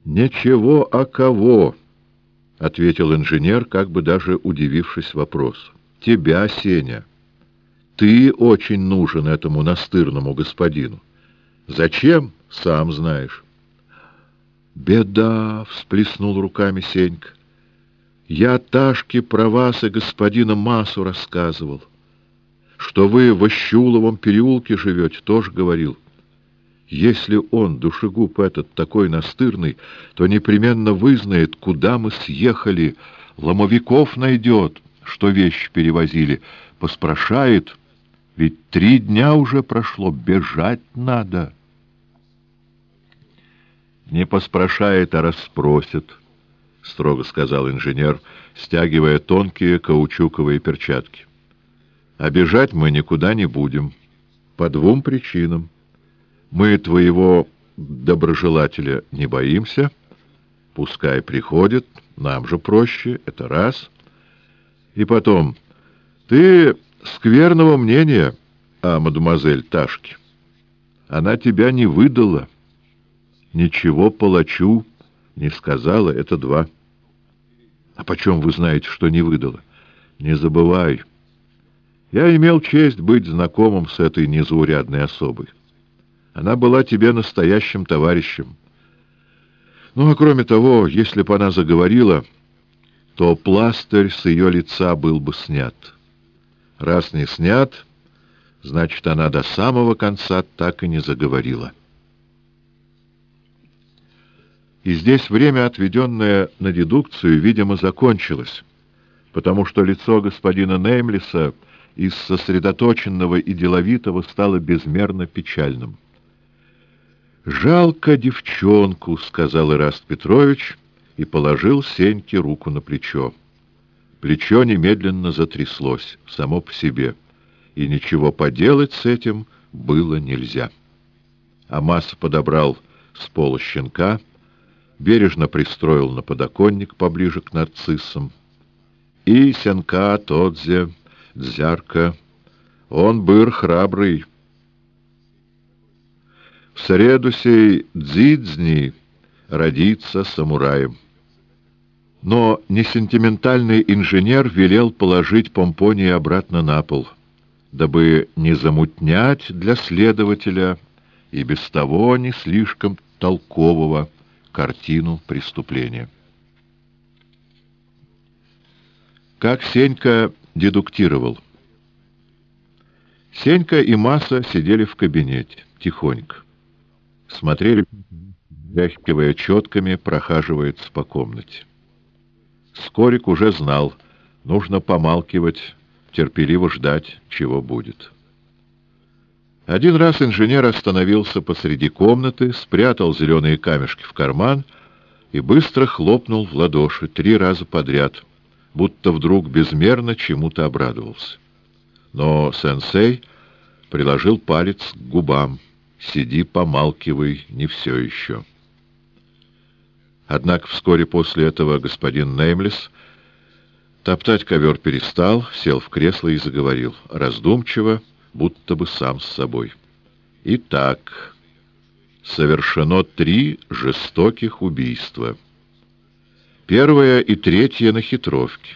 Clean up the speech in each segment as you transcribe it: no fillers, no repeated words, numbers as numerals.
«Ничего, а кого?» — ответил инженер, как бы даже удивившись вопросу. «Тебя, Сеня. Ты очень нужен этому настырному господину. Зачем, сам знаешь». «Беда!» — всплеснул руками Сенька. «Я Ташке про вас и господина Масу рассказывал. Что вы в Ощуловом переулке живете, тоже говорил. Если он, душегуб этот, такой настырный, то непременно вызнает, куда мы съехали, ломовиков найдет, что вещи перевозили, поспрашает, ведь 3 дня уже прошло, бежать надо». «Не поспрашает, а расспросит», — строго сказал инженер, стягивая тонкие каучуковые перчатки. «А бежать мы никуда не будем. По 2 причинам. Мы твоего доброжелателя не боимся. Пускай приходит, нам же проще, это раз. И потом, ты скверного мнения о мадемуазель Ташке. Она тебя не выдала. Ничего палачу не сказала, это 2. А почем вы знаете, что не выдала? Не забывай. Я имел честь быть знакомым с этой незаурядной особой. Она была тебе настоящим товарищем. Ну, а кроме того, если бы она заговорила, то пластырь с ее лица был бы снят. Раз не снят, значит, она до самого конца так и не заговорила». И здесь время, отведенное на дедукцию, видимо, закончилось, потому что лицо господина Неймлиса из сосредоточенного и деловитого стало безмерно печальным. «Жалко девчонку», — сказал Ираст Петрович и положил Сеньке руку на плечо. Плечо немедленно затряслось, само по себе, и ничего поделать с этим было нельзя. Амаса подобрал с пола щенка, бережно пристроил на подоконник поближе к нарциссам. И сенка Тодзе, Дзярка, он быр храбрый. В среду сей Дзидзни родится самураем. Но несентиментальный инженер велел положить Помпония обратно на пол, дабы не замутнять для следователя и без того не слишком толкового картину преступления. Как Сенька дедуктировал. Сенька и Маса сидели в кабинете, тихонько. Смотрели, бряхкивая четками, прохаживается по комнате. Скорик уже знал, нужно помалкивать, терпеливо ждать, чего будет. Один раз инженер остановился посреди комнаты, спрятал зеленые камешки в карман и быстро хлопнул в ладоши 3 раза подряд, будто вдруг безмерно чему-то обрадовался. Но сенсей приложил палец к губам. «Сиди, помалкивай, не все еще». Однако вскоре после этого господин Неймлис топтать ковер перестал, сел в кресло и заговорил, раздумчиво, будто бы сам с собой. «Итак, совершено 3 жестоких убийства. 1 и 3 на Хитровке.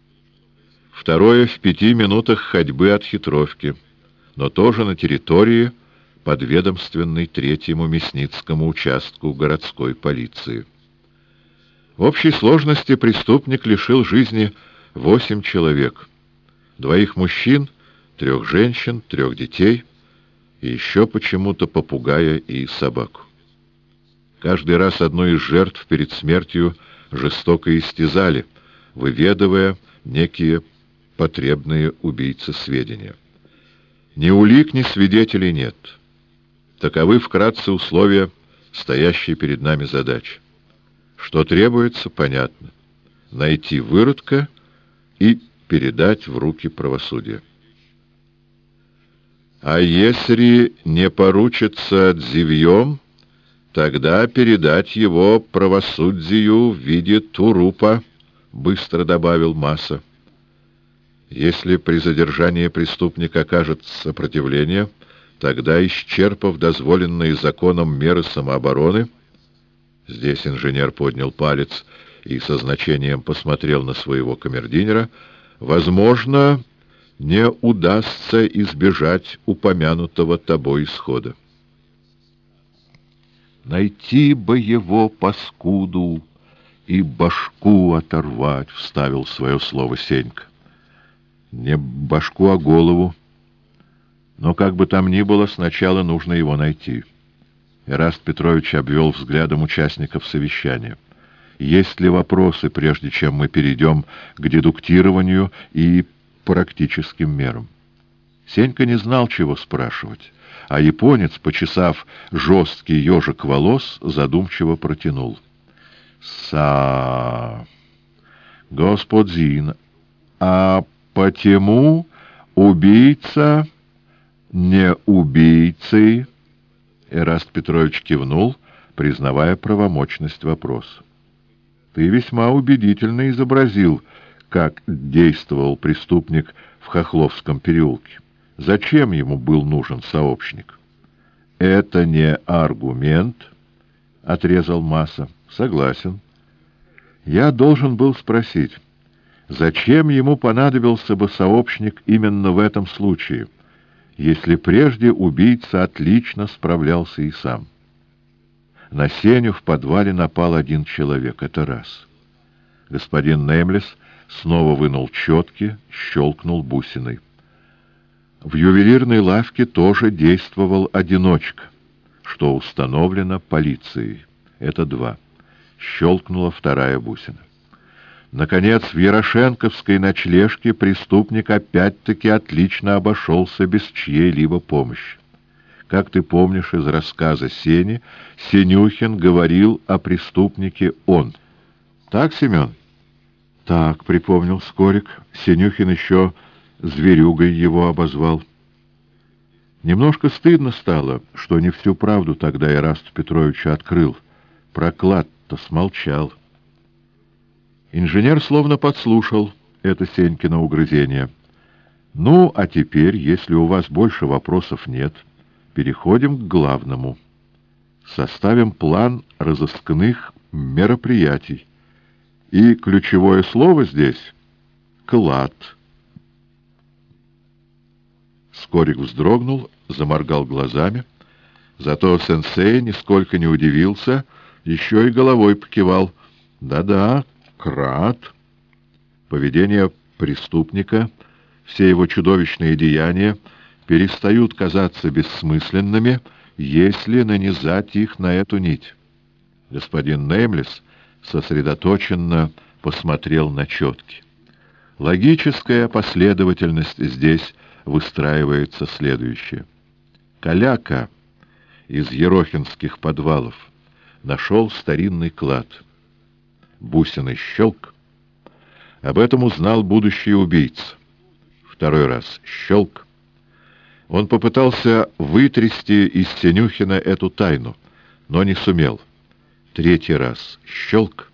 2 в 5 минутах ходьбы от Хитровки, но тоже на территории, подведомственной 3-му Мясницкому участку городской полиции. В общей сложности преступник лишил жизни 8 человек, 2 мужчин, 3 женщин, 3 детей и еще почему-то попугая и собаку. Каждый раз одну из жертв перед смертью жестоко истязали, выведывая некие потребные убийце сведения. Ни улик, ни свидетелей нет. Таковы вкратце условия стоящей перед нами задачи. Что требуется, понятно. Найти выродка и передать в руки правосудия. А если не поручится дзивьем, тогда передать его правосудию в виде турупа, — быстро добавил Маса. Если при задержании преступник окажет сопротивление, тогда, исчерпав дозволенные законом меры самообороны, Здесь инженер поднял палец и со значением посмотрел на своего камердинера. Возможно, не удастся избежать упомянутого тобой исхода. Найти бы его, паскуду, и башку оторвать, — вставил свое слово Сенька. Не башку, а голову. Но как бы там ни было, сначала нужно его найти. Эраст Петрович обвел взглядом участников совещания. Есть ли вопросы, прежде чем мы перейдем к дедуктированию и практическим мерам? Сенька не знал, чего спрашивать, а японец, почесав жесткий ежик волос, задумчиво протянул. Господин, а почему убийца не убийцы? Эраст Петрович кивнул, признавая правомочность вопроса. Ты весьма убедительно изобразил, как действовал преступник в Хохловском переулке. Зачем ему был нужен сообщник? Это не аргумент, — отрезал Маса. Согласен. Я должен был спросить, зачем ему понадобился бы сообщник именно в этом случае, если прежде убийца отлично справлялся и сам? На Сеню в подвале напал один человек, это раз. Господин Неймлес снова вынул четки, щелкнул бусиной. В ювелирной лавке тоже действовал одиночка, что установлено полицией. Это два. Щелкнула вторая бусина. Наконец, в Ярошенковской ночлежке преступник опять-таки отлично обошелся без чьей-либо помощи. Как ты помнишь из рассказа Сени, Сенюхин говорил о преступнике он. Так, Семен? Так, припомнил Скорик. Сенюхин еще зверюгой его обозвал. Немножко стыдно стало, что не всю правду тогда Эрасту Петровичу открыл. Про клад-то смолчал. Инженер словно подслушал это Сенькино угрызение. Ну, а теперь, если у вас больше вопросов нет, переходим к главному. Составим план разыскных мероприятий. И ключевое слово здесь — клад. Скорик вздрогнул, заморгал глазами. Зато сенсей нисколько не удивился, еще и головой покивал. Да-да, клад. Поведение преступника, все его чудовищные деяния перестают казаться бессмысленными, если нанизать их на эту нить. Господин Неймлес сосредоточенно посмотрел на четки. Логическая последовательность здесь выстраивается следующее. Каляка из ерохинских подвалов нашел старинный клад. Бусиный щелк. Об этом узнал будущий убийца. Второй раз щелк. Он попытался вытрясти из Сенюхина эту тайну, но не сумел. Третий раз щелк.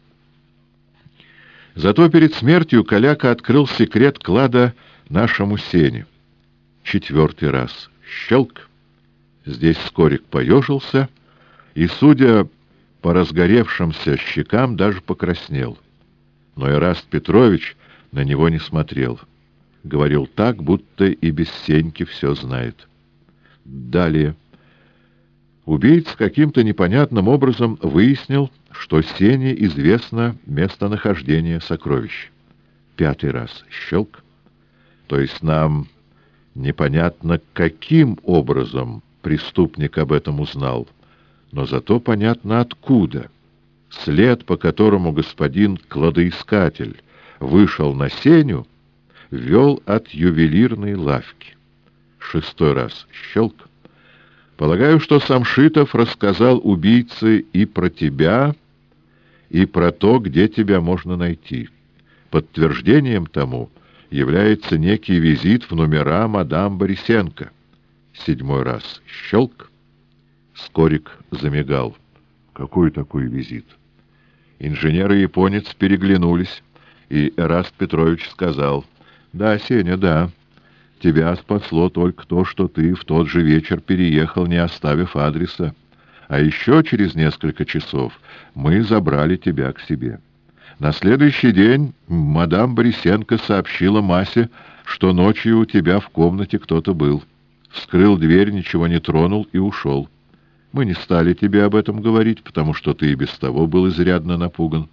Зато перед смертью Каляка открыл секрет клада нашему Сене. Четвертый раз щелк. Здесь Скорик поежился и, судя по разгоревшимся щекам, даже покраснел. Но Эраст Петрович на него не смотрел. Говорил так, будто и без Сеньки все знает. Далее. Убийца каким-то непонятным образом выяснил, что Сене известно местонахождение сокровищ. Пятый раз щелк. То есть нам непонятно, каким образом преступник об этом узнал, но зато понятно откуда. След, по которому господин кладоискатель вышел на Сеню, вел от ювелирной лавки. Шестой раз щелк. Полагаю, что Самшитов рассказал убийце и про тебя, и про то, где тебя можно найти. Подтверждением тому является некий визит в номера мадам Борисенко. Седьмой раз щелк. Скорик замигал. Какой такой визит? Инженер и японец переглянулись, и Эраст Петрович сказал: «Да, Сеня, да. Тебя спасло только то, что ты в тот же вечер переехал, не оставив адреса. А еще через несколько часов мы забрали тебя к себе. На следующий день мадам Борисенко сообщила Масе, что ночью у тебя в комнате кто-то был. Вскрыл дверь, ничего не тронул и ушел. Мы не стали тебе об этом говорить, потому что ты и без того был изрядно напуган.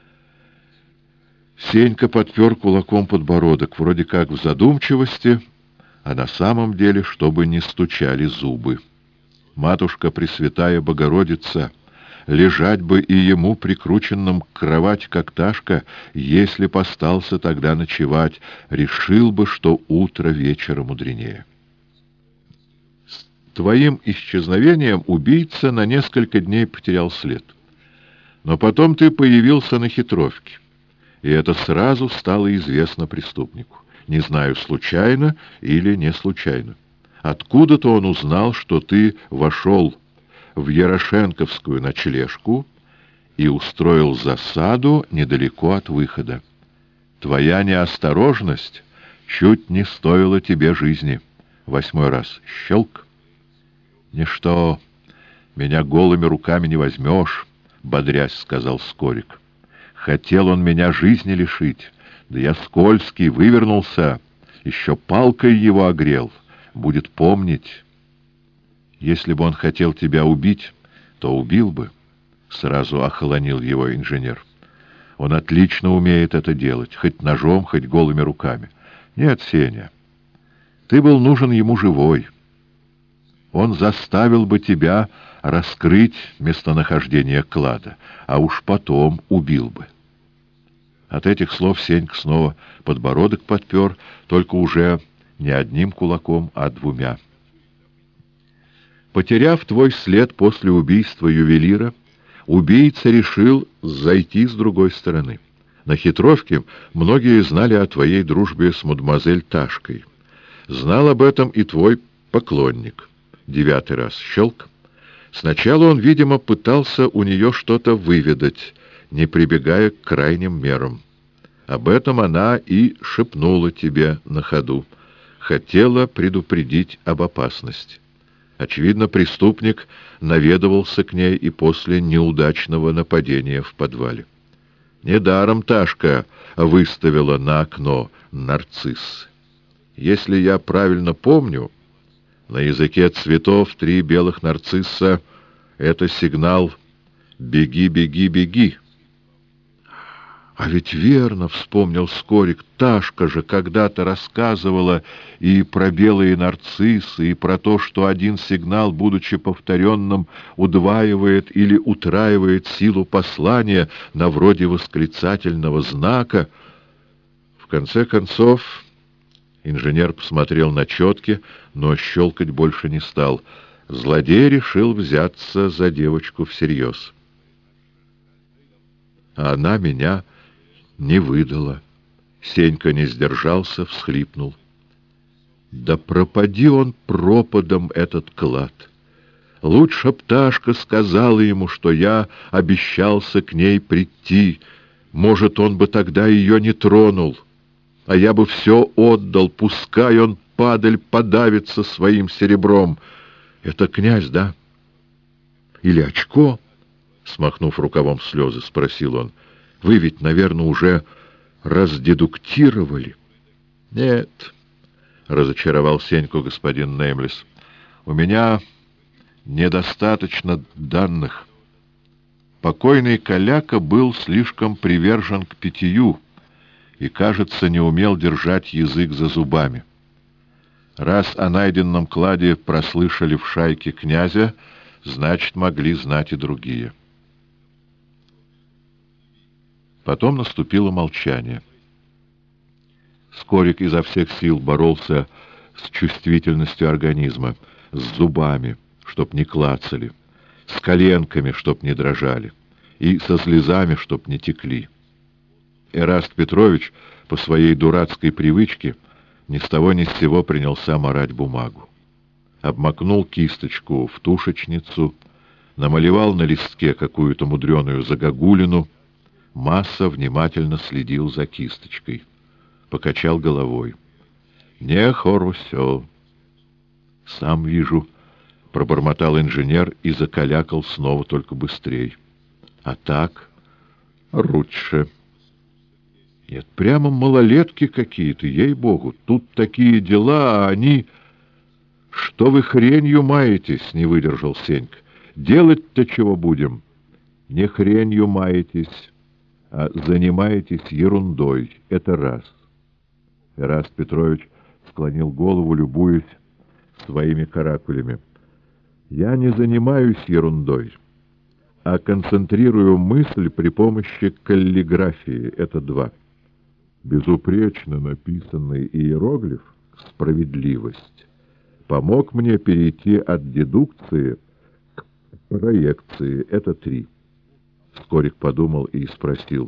Сенька подпер кулаком подбородок, вроде как в задумчивости, а на самом деле, чтобы не стучали зубы. Матушка Пресвятая Богородица, лежать бы и ему прикрученным к кровати, как Ташка, если б остался тогда ночевать, решил бы, что утро вечера мудренее. С твоим исчезновением убийца на несколько дней потерял след. Но потом ты появился на хитровке, и это сразу стало известно преступнику. Не знаю, случайно или не случайно. Откуда-то он узнал, что ты вошел в Ярошенковскую ночлежку и устроил засаду недалеко от выхода. Твоя неосторожность чуть не стоила тебе жизни. 8 раз. Щелк. Ничто, меня голыми руками не возьмешь, — бодрясь сказал Скорик. Хотел он меня жизни лишить, да я скользкий, вывернулся, еще палкой его огрел. Будет помнить. Если бы он хотел тебя убить, то убил бы. Сразу охолонил его инженер. Он отлично умеет это делать, хоть ножом, хоть голыми руками. Нет, Сеня, ты был нужен ему живой. Он заставил бы тебя раскрыть местонахождение клада, а уж потом убил бы. От этих слов Сенька снова подбородок подпер, только уже не одним кулаком, а 2. Потеряв твой след после убийства ювелира, убийца решил зайти с другой стороны. На хитровке многие знали о твоей дружбе с мадемуазель Ташкой. Знал об этом и твой поклонник. 9 раз. Щелк. Сначала он, видимо, пытался у нее что-то выведать, не прибегая к крайним мерам. Об этом она и шепнула тебе на ходу. Хотела предупредить об опасности. Очевидно, преступник наведывался к ней и после неудачного нападения в подвале. Недаром Ташка выставила на окно нарцисс. Если я правильно помню, на языке цветов 3 белых нарцисса — это сигнал «беги, беги, беги». А ведь верно, — вспомнил Скорик, — Ташка же когда-то рассказывала и про белые нарциссы, и про то, что один сигнал, будучи повторенным, удваивает или утраивает силу послания на вроде восклицательного знака. В конце концов, инженер посмотрел на четки, но щелкать больше не стал. Злодей решил взяться за девочку всерьез. А она меня не выдала. Сенька не сдержался, всхлипнул. Да пропади он пропадом, этот клад! Лучше б Ташка сказала ему, что я обещался к ней прийти. Может, он бы тогда ее не тронул. А я бы все отдал, пускай он, падаль, подавится своим серебром. Это князь, да? Или очко? Смахнув рукавом слезы, спросил он. Вы ведь, наверное, уже раздедуктировали. Нет, разочаровал Сеньку господин Неймлес. У меня недостаточно данных. Покойный каляка был слишком привержен к питью и, кажется, не умел держать язык за зубами. Раз о найденном кладе прослышали в шайке князя, значит, могли знать и другие. Потом наступило молчание. Скорик изо всех сил боролся с чувствительностью организма, с зубами, чтоб не клацали, с коленками, чтоб не дрожали, и со слезами, чтоб не текли. Эраст Петрович по своей дурацкой привычке ни с того ни с сего принялся марать бумагу. Обмакнул кисточку в тушечницу, намалевал на листке какую-то мудреную загогулину. Масса внимательно следил за кисточкой. Покачал головой. «Не хорошо. Сам вижу», — пробормотал инженер и закалякал снова, только быстрей. А так? Лучше. Нет, прямо малолетки какие-то, ей-богу. Тут такие дела, а они... Что вы хренью маетесь, не выдержал Сенька. Делать-то чего будем? Не хренью маетесь, а занимаетесь ерундой. Это раз. Эраст Петрович склонил голову, любуясь своими каракулями. Я не занимаюсь ерундой, а концентрирую мысль при помощи каллиграфии. Это два. Безупречно написанный иероглиф «Справедливость» помог мне перейти от дедукции к проекции. Это три. Скорик подумал и спросил.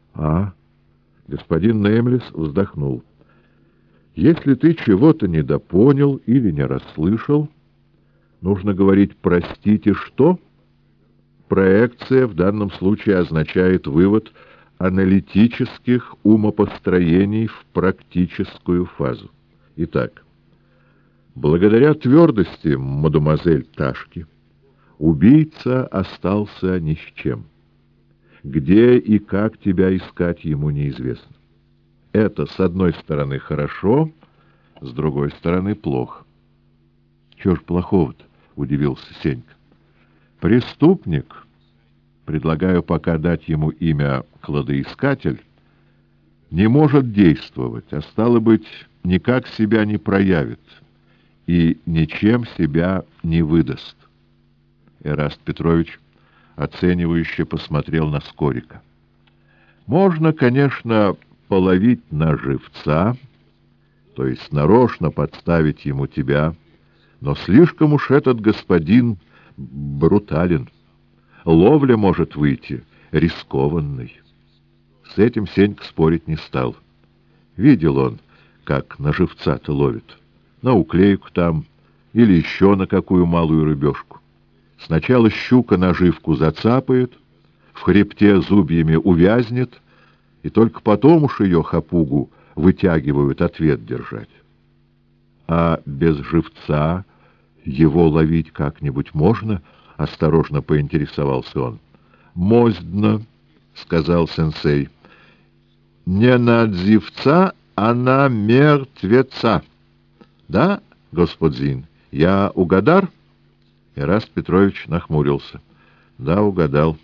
Господин Неймлис вздохнул. Если ты чего-то недопонял или не расслышал, нужно говорить «простите, что?» Проекция в данном случае означает вывод аналитических умопостроений в практическую фазу. Итак, благодаря твердости мадемуазель Ташки убийца остался ни с чем. Где и как тебя искать, ему неизвестно. Это, с одной стороны, хорошо, с другой стороны, плохо. Чего ж плохого-то? — удивился Сенька. Преступник, предлагаю пока дать ему имя кладоискатель, не может действовать, а стало быть, никак себя не проявит и ничем себя не выдаст. Эраст Петрович оценивающе посмотрел на Скорика. Можно, конечно, половить на живца, то есть нарочно подставить ему тебя, но слишком уж этот господин брутален. Ловля может выйти рискованной. С этим Сенька спорить не стал. Видел он, как на живца-то ловит. На уклейку там или еще на какую малую рыбешку. Сначала щука наживку зацапает, в хребте зубьями увязнет, и только потом уж ее хапугу вытягивают ответ держать. А без живца его ловить как-нибудь можно? — осторожно поинтересовался он. — Моздно, — сказал сенсей. — Не на дзивца, а на мертвеца. — Да, господин, я угадар? Эраст Петрович нахмурился. — Да, угадал.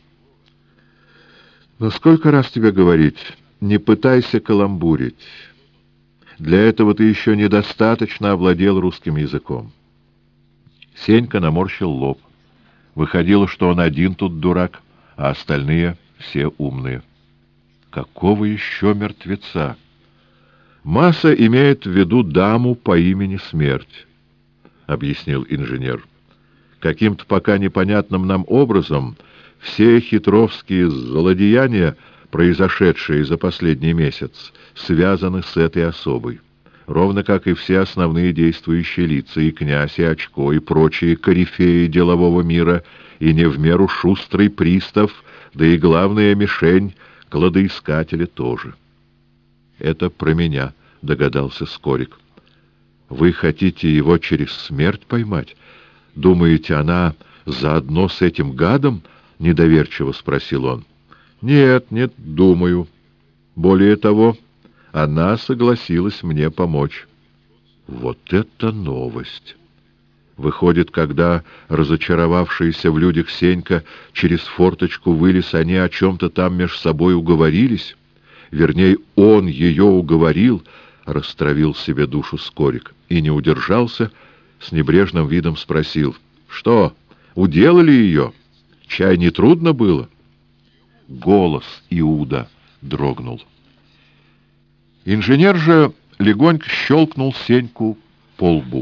— Но сколько раз тебе говорить, не пытайся каламбурить. Для этого ты еще недостаточно овладел русским языком. Сенька наморщил лоб. Выходило, что он один тут дурак, а остальные все умные. Какого еще мертвеца? Масса имеет в виду даму по имени Смерть, — объяснил инженер. Каким-то пока непонятным нам образом все хитровские злодеяния, произошедшие за последний месяц, связаны с этой особой. Ровно как и все основные действующие лица, и князь, и Очко, и прочие корифеи делового мира, и не в меру шустрый пристав, да и главная мишень — кладоискателя тоже. — Это про меня, — догадался Скорик. — Вы хотите его через смерть поймать? Думаете, она заодно с этим гадом? — недоверчиво спросил он. — Нет, нет, думаю. Более того, она согласилась мне помочь. Вот это новость! Выходит, когда разочаровавшийся в людях Сенька через форточку вылез, они о чем-то там меж собой уговорились? Вернее, он ее уговорил, растравил себе душу Скорик, и не удержался, с небрежным видом спросил: «Что, уделали ее? Чай не трудно было?» Голос Иуда дрогнул. Инженер же легонько щелкнул Сеньку по лбу.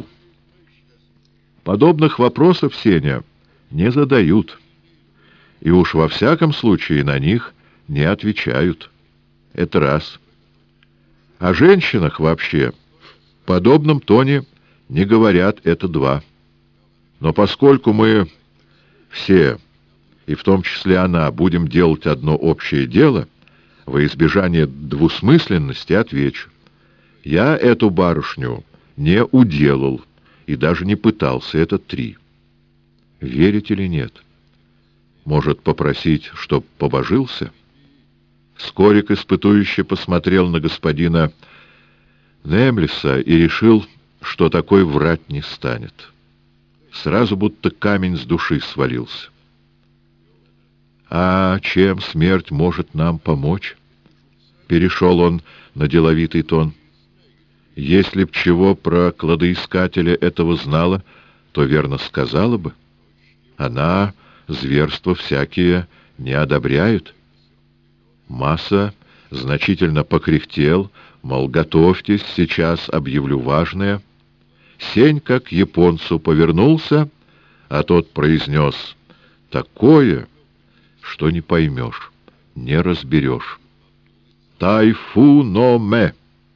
Подобных вопросов, Сеня, не задают, и уж во всяком случае на них не отвечают. Это раз. О женщинах вообще в подобном тоне не говорят, это два. Но поскольку мы все, и в том числе она, будем делать одно общее дело, во избежание двусмысленности отвечу. Я эту барышню не уделал и даже не пытался, это три. Верить или нет? Может, попросить, чтоб побожился? Скорик испытующе посмотрел на господина Немлиса и решил, что такой врать не станет. Сразу будто камень с души свалился. «А чем смерть может нам помочь?» Перешел он на деловитый тон. «Если б чего про кладоискателя этого знала, то верно сказала бы. Она зверства всякие не одобряет». Масса значительно покряхтел, мол, готовьтесь, сейчас объявлю важное. Сенька к японцу повернулся, а тот произнес такое, что не поймешь, не разберешь. «Тайфу-но-ме».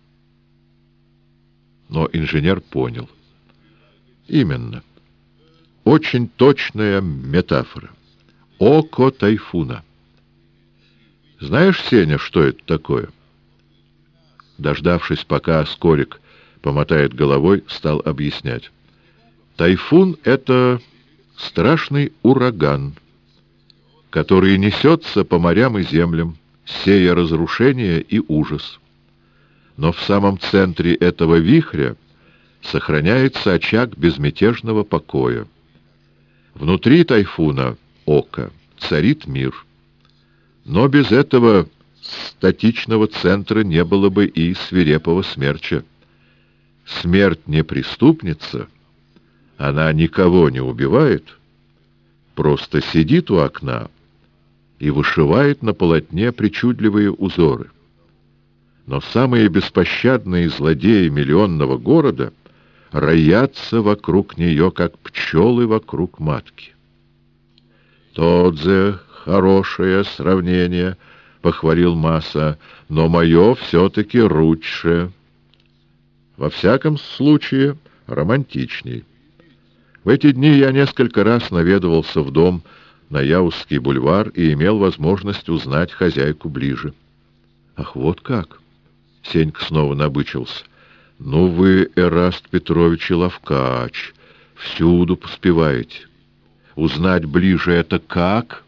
Но инженер понял. Именно. Очень точная метафора. Око тайфуна. Знаешь, Сеня, что это такое? Дождавшись, пока Скорик помотает головой, стал объяснять. Тайфун — это страшный ураган, который несется по морям и землям, сея разрушение и ужас. Но в самом центре этого вихря сохраняется очаг безмятежного покоя. Внутри тайфуна, ока, царит мир. Но без этого статичного центра не было бы и свирепого смерча. Смерть не преступница, она никого не убивает, просто сидит у окна и вышивает на полотне причудливые узоры. Но самые беспощадные злодеи миллионного города роятся вокруг нее, как пчелы вокруг матки. «Тодзе, хорошее сравнение», — похвалил Масса, — «но мое все-таки лучше. Во всяком случае, романтичней. В эти дни я несколько раз наведывался в дом на Яузский бульвар и имел возможность узнать хозяйку ближе». «Ах, вот как!» — Сенька снова набычился. «Ну вы, Эраст Петрович, и ловкач, всюду поспеваете. Узнать ближе — это как?»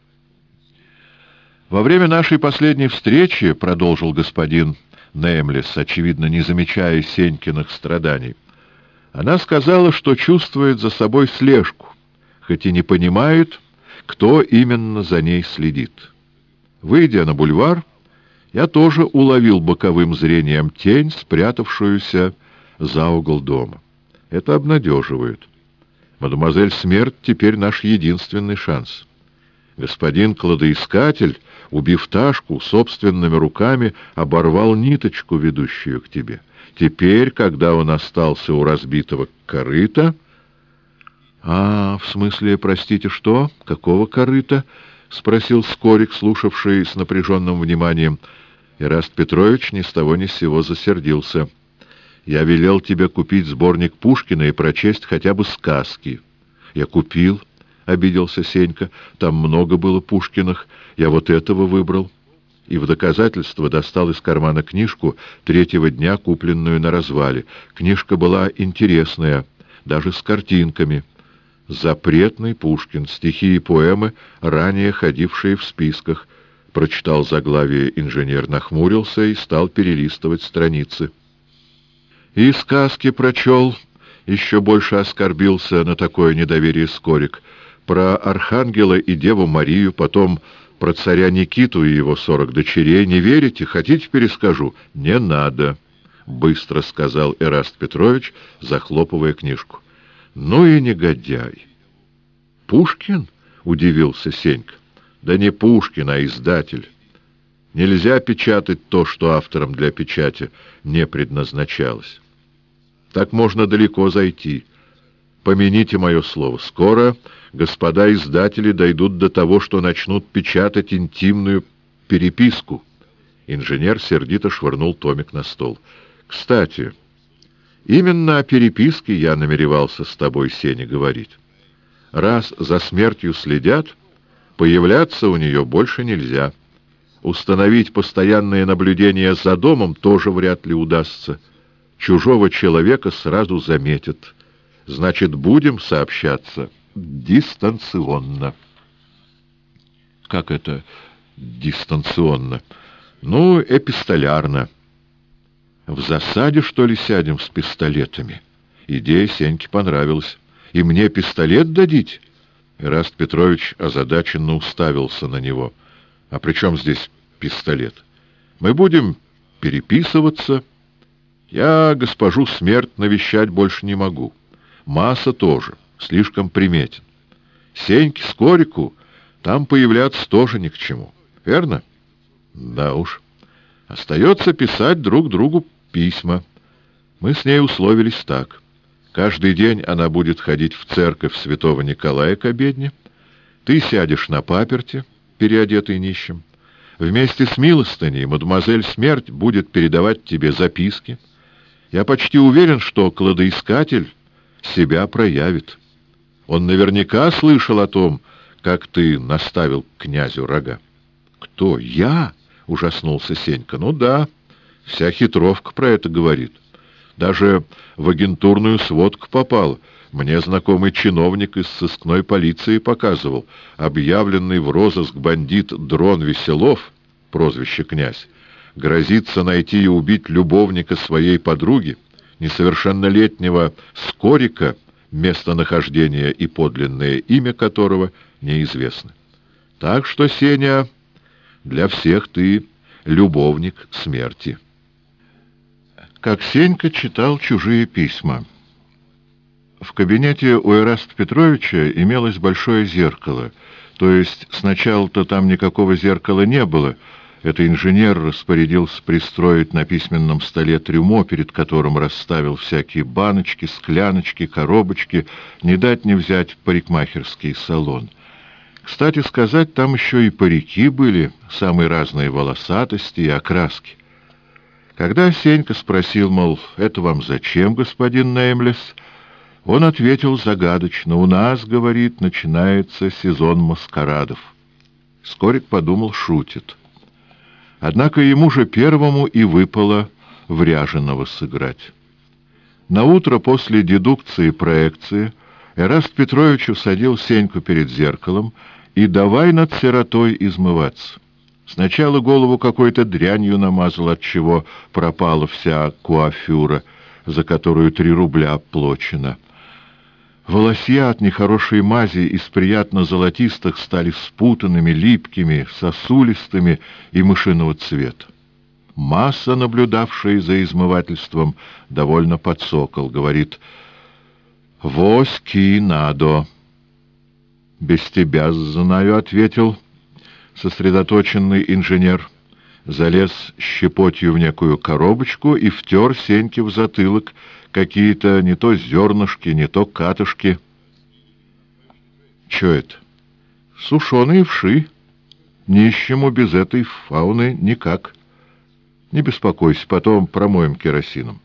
«Во время нашей последней встречи, — продолжил господин Немлис, очевидно, не замечая Сенькиных страданий, — она сказала, что чувствует за собой слежку, хоть и не понимает, кто именно за ней следит. Выйдя на бульвар, я тоже уловил боковым зрением тень, спрятавшуюся за угол дома. Это обнадеживает. Мадемуазель Смерть теперь наш единственный шанс. Господин кладоискатель, убив Ташку, собственными руками оборвал ниточку, ведущую к тебе. Теперь, когда он остался у разбитого корыта... — А, в смысле, простите, что? Какого корыта? — спросил Скорик, слушавший с напряженным вниманием. Эраст Петрович ни с того ни с сего засердился. — Я велел тебе купить сборник Пушкина и прочесть хотя бы сказки. — Я купил, — обиделся Сенька. — Там много было Пушкиных. Я вот этого выбрал. И в доказательство достал из кармана книжку третьего дня, купленную на развале. Книжка была интересная, даже с картинками. «Запретный Пушкин. Стихи и поэмы, ранее ходившие в списках». Прочитал заглавие инженер, нахмурился и стал перелистывать страницы. И сказки прочел, еще больше оскорбился на такое недоверие Скорик. Про Архангела и Деву Марию, потом про царя Никиту и его 40 дочерей. Не верите? Хотите, перескажу? Не надо, — быстро сказал Эраст Петрович, захлопывая книжку. Ну и негодяй. Пушкин? — удивился Сенька. Да не Пушкин, а издатель. Нельзя печатать то, что автором для печати не предназначалось. Так можно далеко зайти. Помяните мое слово, скоро господа издатели дойдут до того, что начнут печатать интимную переписку. Инженер сердито швырнул томик на стол. Кстати, именно о переписке я намеревался с тобой, Сеня, говорить. Раз за смертью следят, появляться у нее больше нельзя. Установить постоянное наблюдение за домом тоже вряд ли удастся. Чужого человека сразу заметят. Значит, будем сообщаться дистанционно. Как это дистанционно? Ну, эпистолярно. В засаде, что ли, сядем с пистолетами? Идея Сеньке понравилась. И мне пистолет дадите? Эраст Петрович озадаченно уставился на него. А при чем здесь пистолет? Мы будем переписываться. Я госпожу Смерть навещать больше не могу. Масса тоже, слишком приметен. Сеньке, Скорику там появляться тоже ни к чему. Верно? Да уж. Остается писать друг другу письма. Мы с ней условились так. Каждый день она будет ходить в церковь святого Николая к обедне. Ты сядешь на паперти, переодетый нищим. Вместе с милостыней мадемуазель Смерть будет передавать тебе записки. Я почти уверен, что кладоискатель себя проявит. Он наверняка слышал о том, как ты наставил князю рога. — Кто? Я? — ужаснулся Сенька. — Ну да, вся хитровка про это говорит. Даже в агентурную сводку попал. Мне знакомый чиновник из сыскной полиции показывал. Объявленный в розыск бандит Дрон Веселов, прозвище «Князь», грозится найти и убить любовника своей подруги, несовершеннолетнего Скорика, местонахождение и подлинное имя которого неизвестны. Так что, Сеня, для всех ты любовник смерти. Как Сенька читал чужие письма. В кабинете у Эраста Петровича имелось большое зеркало, то есть сначала-то там никакого зеркала не было. Это инженер распорядился пристроить на письменном столе трюмо, перед которым расставил всякие баночки, скляночки, коробочки, не дать не взять парикмахерский салон. Кстати сказать, там еще и парики были, самой разной волосатости и окраски. Когда Сенька спросил, мол, это вам зачем, господин Неймлес, он ответил загадочно: у нас, говорит, начинается сезон маскарадов. Скорик подумал, шутит. Однако ему же первому и выпало в Ряженого сыграть. Наутро после дедукции и проекции Эраст Петрович усадил Сеньку перед зеркалом и давай над сиротой измываться. Сначала голову какой-то дрянью намазал, отчего пропала вся куафюра, за которую 3 рубля оплачено. Волосья от нехорошей мази из приятно золотистых стали спутанными, липкими, сосулистыми и мышиного цвета. Масса, наблюдавшая за измывательством, довольно подсокол, говорит: «Вось ки надо». «Без тебя знаю», — ответил сосредоточенный инженер. Залез щепотью в некую коробочку и втер Сеньке в затылок какие-то не то зернышки, не то катышки. Че это? Сушеные вши. Нищему без этой фауны никак. Не беспокойся, потом промоем керосином.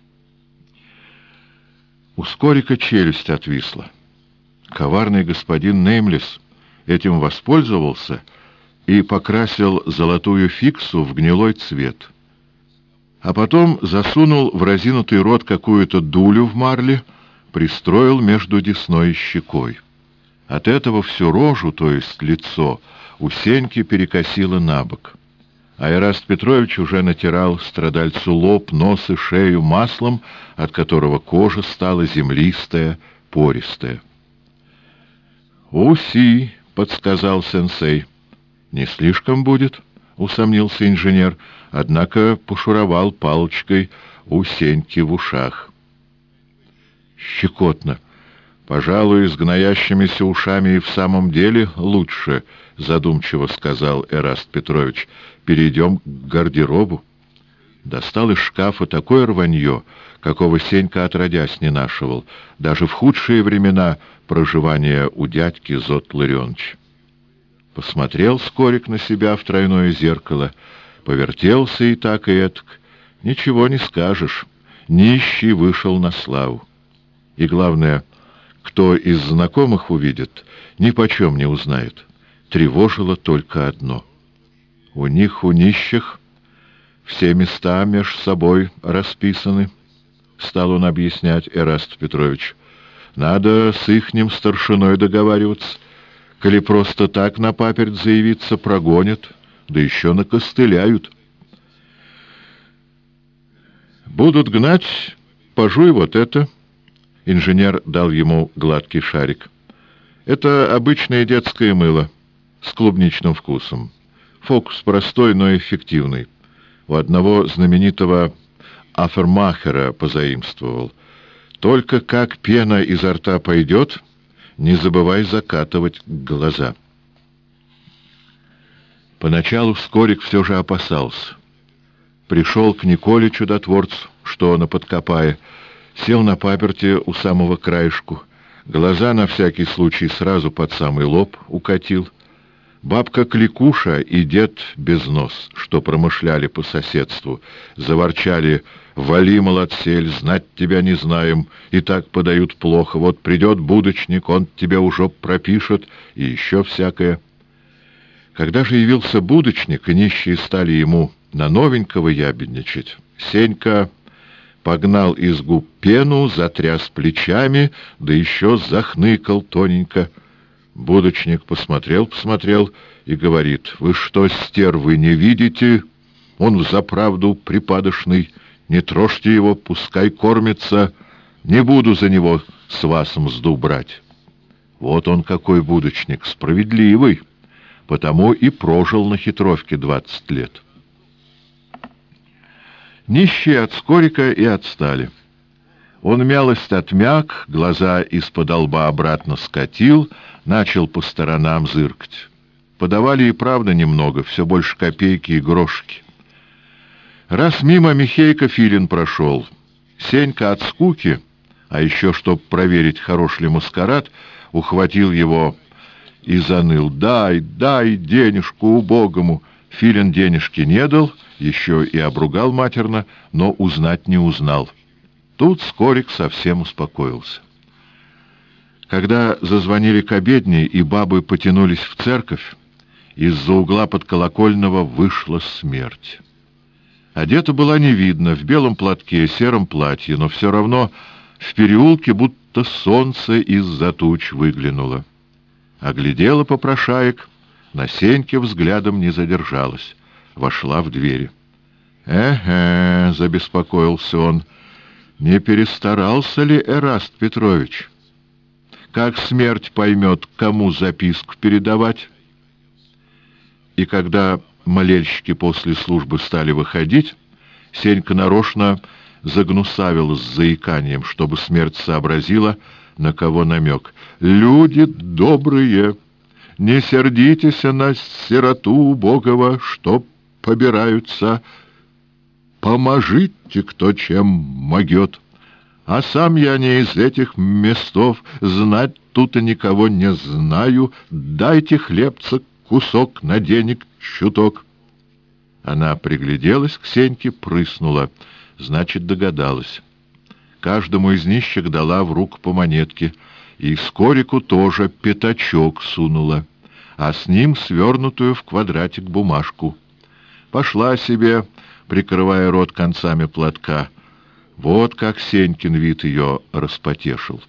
У Скорика челюсть отвисла. Коварный господин Неймлес этим воспользовался и покрасил золотую фиксу в гнилой цвет. А потом засунул в разинутый рот какую-то дулю в марле, пристроил между десной и щекой. От этого всю рожу, то есть лицо, у Сеньки перекосило набок. А Эраст Петрович уже натирал страдальцу лоб, нос и шею маслом, от которого кожа стала землистая, пористая. «Уси», — подсказал сенсей. «Не слишком будет», — усомнился инженер, однако пошуровал палочкой у Сеньки в ушах. «Щекотно. Пожалуй, с гноящимися ушами и в самом деле лучше», — задумчиво сказал Эраст Петрович. «Перейдем к гардеробу». Достал из шкафа такое рванье, какого Сенька отродясь не нашивал, даже в худшие времена проживания у дядьки Зот Ларионовича. Посмотрел Скорик на себя в тройное зеркало, повертелся и так, и этак. Ничего не скажешь, нищий вышел на славу. И главное, кто из знакомых увидит, ни почем не узнает. Тревожило только одно. У них, у нищих, все места меж собой расписаны, стал он объяснять Эраст Петрович. Надо с ихним старшиной договариваться. Коли просто так на паперть заявиться, прогонят, да еще накостыляют. Будут гнать, пожуй вот это. Инженер дал ему гладкий шарик. Это обычное детское мыло с клубничным вкусом. Фокус простой, но эффективный. У одного знаменитого афермахера позаимствовал. Только как пена изо рта пойдет, не забывай закатывать глаза. Поначалу Скорик все же опасался. Пришел к Николе чудотворцу, что на подкопае, сел на паперти у самого краешку, глаза на всякий случай сразу под самый лоб укатил. Бабка Кликуша и дед Безнос, что промышляли по соседству, заворчали: «Вали, молодсель, знать тебя не знаем, и так подают плохо, вот придет будочник, он тебя уже пропишет», и еще всякое. Когда же явился будочник, и нищие стали ему на новенького ябедничать, Сенька погнал из губ пену, затряс плечами, да еще захныкал тоненько. Будочник посмотрел и говорит: «Вы что, стервы, не видите? Он взаправду припадочный, не трожьте его, пускай кормится, не буду за него с вас мзду брать». Вот он какой будочник, справедливый, потому и прожил на хитровке 20 лет. Нищие от Скорика и отстали. Он мялость отмяк, глаза из-под лба обратно скатил, начал по сторонам зыркать. Подавали и правда немного, все больше копейки и грошики. Раз мимо Михейка Филин прошел, Сенька от скуки, а еще, чтоб проверить, хорош ли маскарад, ухватил его и заныл: «Дай, дай денежку убогому!» Филин денежки не дал, еще и обругал матерно, но узнать не узнал. Тут Скорик совсем успокоился. Когда зазвонили к обедне и бабы потянулись в церковь, из-за угла подколокольного вышла смерть. Одета была не видно, в белом платке, сером платье, но все равно в переулке будто солнце из-за туч выглянуло. Оглядела попрошаек, на Сеньке взглядом не задержалась, вошла в двери. «Эге», — забеспокоился он, — «не перестарался ли Эраст Петрович? Как смерть поймет, кому записку передавать?» И когда молельщики после службы стали выходить, Сенька нарочно загнусавил с заиканием, чтобы смерть сообразила, на кого намек. «Люди добрые, не сердитесь на сироту убогого, что побираются. Поможите, кто чем могет. А сам я не из этих местов, знать тут и никого не знаю. Дайте хлебца кусок на денег чуток». Она пригляделась к Сеньке, прыснула. Значит, догадалась. Каждому из нищих дала в руку по монетке, и Скорику тоже пятачок сунула, а с ним свернутую в квадратик бумажку. Пошла себе, прикрывая рот концами платка. Вот как Сенькин вид ее распотешил.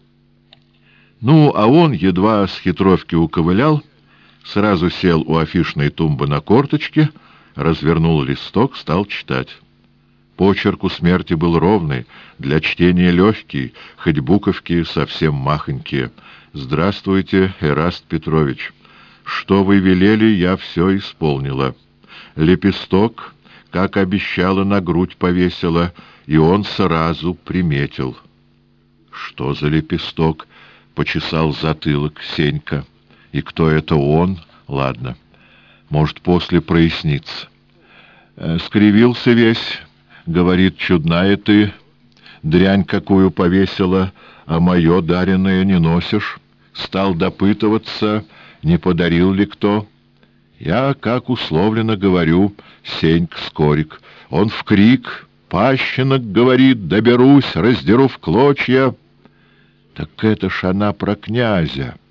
Ну, а он едва с хитровки уковылял, сразу сел у афишной тумбы на корточке, развернул листок, стал читать. Почерк у смерти был ровный, для чтения легкий, хоть буковки совсем махонькие. «Здравствуйте, Эраст Петрович. Что вы велели, я все исполнила. Лепесток, как обещала, на грудь повесила, и он сразу приметил». «Что за лепесток?» — почесал затылок Сенька. «И кто это он? Ладно, может, после прояснится». Скривился весь. Говорит: «Чудная ты, дрянь какую повесила, а мое дареное не носишь». Стал допытываться, не подарил ли кто. Я, как условлено, говорю: «Сенька Скорик». Он в крик: «Пащенок, — говорит, — доберусь, раздеру в клочья». Так это ж она про князя.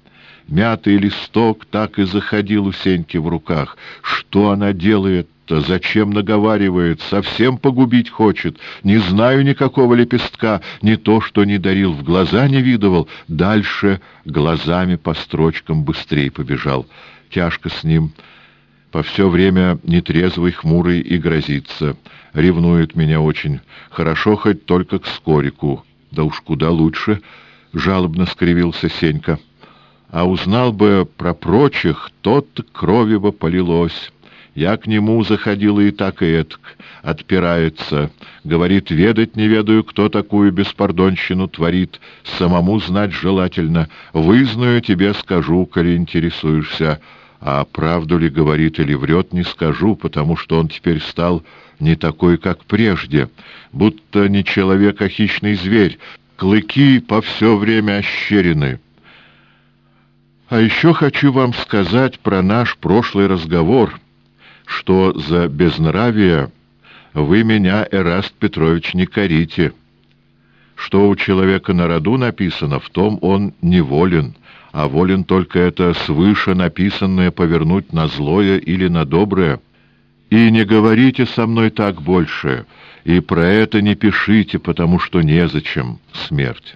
Мятый листок так и заходил у Сеньки в руках. Что она делает-то? Зачем наговаривает? Совсем погубить хочет. Не знаю никакого лепестка. Не то, что не дарил, в глаза не видывал. Дальше глазами по строчкам быстрей побежал. Тяжко с ним. По все время нетрезвый, хмурый и грозится. Ревнует меня очень. Хорошо хоть только к Скорику. Да уж куда лучше, — жалобно скривился Сенька. А узнал бы про прочих, тот крови бы полилось. Я к нему заходил и так, и этак. Отпирается. Говорит, ведать не ведаю, кто такую беспардонщину творит. Самому знать желательно. Вызнаю, тебе скажу, коли интересуешься. А правду ли говорит или врет, не скажу, потому что он теперь стал не такой, как прежде. Будто не человек, а хищный зверь. Клыки по все время ощерены. А еще хочу вам сказать про наш прошлый разговор, что за безнравие вы меня, Эраст Петрович, не корите. Что у человека на роду написано, в том он не волен, а волен только это свыше написанное повернуть на злое или на доброе. И не говорите со мной так больше, и про это не пишите, потому что незачем смерть.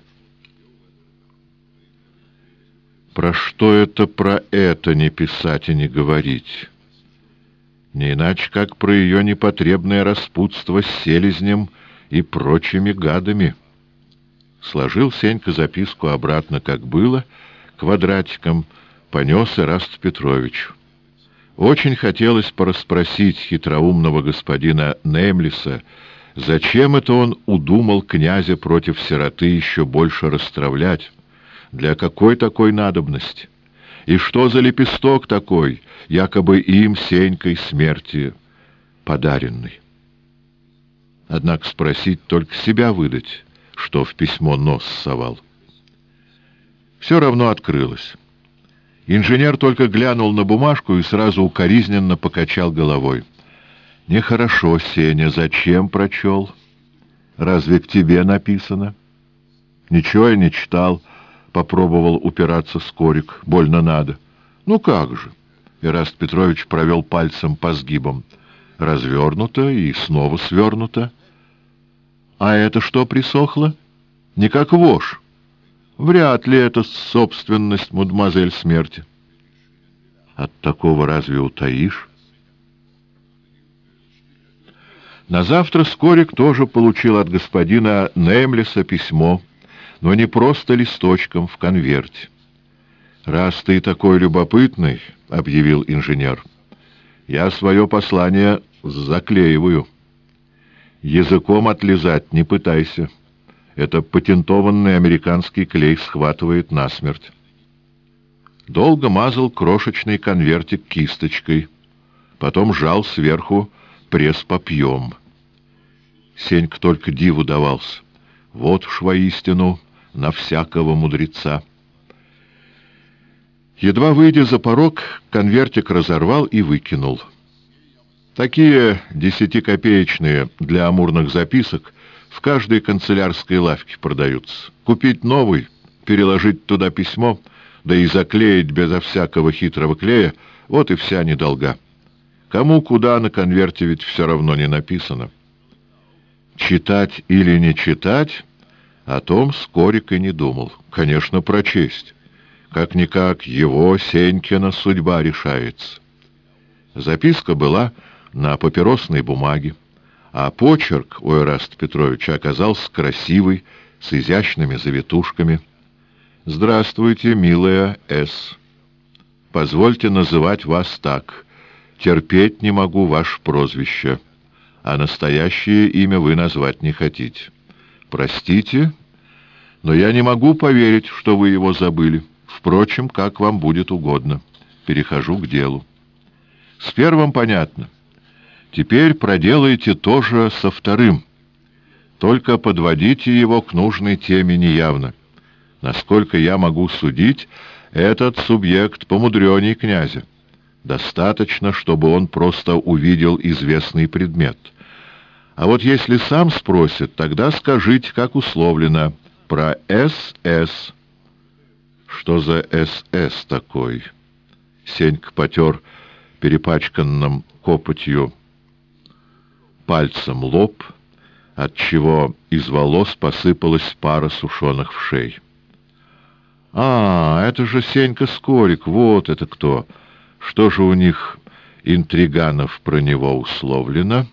Про что это про это не писать и не говорить? Не иначе, как про ее непотребное распутство с селезнем и прочими гадами. Сложил Сенька записку обратно, как было, квадратиком, понес Ирасту Петровичу. Очень хотелось порасспросить хитроумного господина Неймлиса, зачем это он удумал князя против сироты еще больше расстравлять. Для какой такой надобности? И что за лепесток такой, якобы им, Сенькой, смерти подаренный? Однако спросить только себя выдать, что в письмо нос совал. Все равно открылось. Инженер только глянул на бумажку и сразу укоризненно покачал головой. «Нехорошо, Сеня, зачем прочел? Разве к тебе написано?» «Ничего я не читал». Попробовал упираться Скорик. Больно надо. Ну как же? Ираст Петрович провел пальцем по сгибам. Развернуто и снова свернуто. А это что присохло? Не как вошь. Вряд ли это собственность мадемуазель Смерти. От такого разве утаишь? На завтра Скорик тоже получил от господина Неймлиса письмо, но не просто листочком в конверте. «Раз ты такой любопытный, — объявил инженер, — я свое послание заклеиваю. Языком отлизать не пытайся. Это патентованный американский клей схватывает насмерть». Долго мазал крошечный конвертик кисточкой, потом жал сверху пресс-папьем. Сенька только диву давался. Вот уж воистину на всякого мудреца. Едва выйдя за порог, конвертик разорвал и выкинул. Такие 10-копеечные для амурных записок в каждой канцелярской лавке продаются. Купить новый, переложить туда письмо, да и заклеить безо всякого хитрого клея — вот и вся недолга. Кому куда на конверте ведь все равно не написано. Читать или не читать — о том Скорик и не думал. Конечно, прочесть. Как-никак его, Сенькина, судьба решается. Записка была на папиросной бумаге, а почерк у Ираста Петровича оказался красивый, с изящными завитушками. «Здравствуйте, милая С. Позвольте называть вас так. Терпеть не могу ваше прозвище, а настоящее имя вы назвать не хотите. Простите, но я не могу поверить, что вы его забыли. Впрочем, как вам будет угодно. Перехожу к делу. С первым понятно. Теперь проделайте то же со вторым. Только подводите его к нужной теме неявно. Насколько я могу судить, этот субъект помудреней князя. Достаточно, чтобы он просто увидел известный предмет. А вот если сам спросит, тогда скажите, как условлено, про СС. Что за СС такой? Сенька потер перепачканным копотью пальцем лоб, отчего из волос посыпалась пара сушеных вшей. «А, это же Сенька Скорик, вот это кто! Что же у них, интриганов, про него условлено?»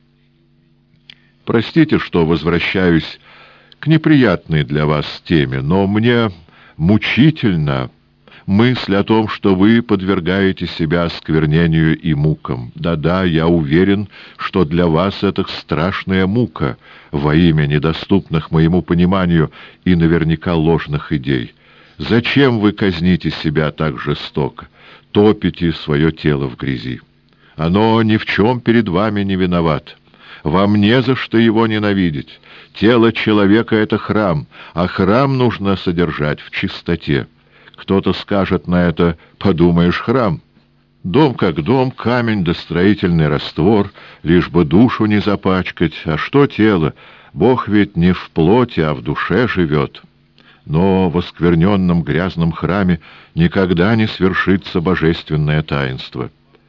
«Простите, что возвращаюсь к неприятной для вас теме, но мне мучительно мысль о том, что вы подвергаете себя осквернению и мукам. Да-да, я уверен, что для вас это страшная мука во имя недоступных моему пониманию и наверняка ложных идей. Зачем вы казните себя так жестоко, топите свое тело в грязи? Оно ни в чем перед вами не виноват. Вам не за что его ненавидеть. Тело человека — это храм, а храм нужно содержать в чистоте. Кто-то скажет на это: подумаешь, храм. Дом как дом, камень да строительный раствор, лишь бы душу не запачкать. А что тело? Бог ведь не в плоти, а в душе живет. Но в оскверненном грязном храме никогда не свершится божественное таинство.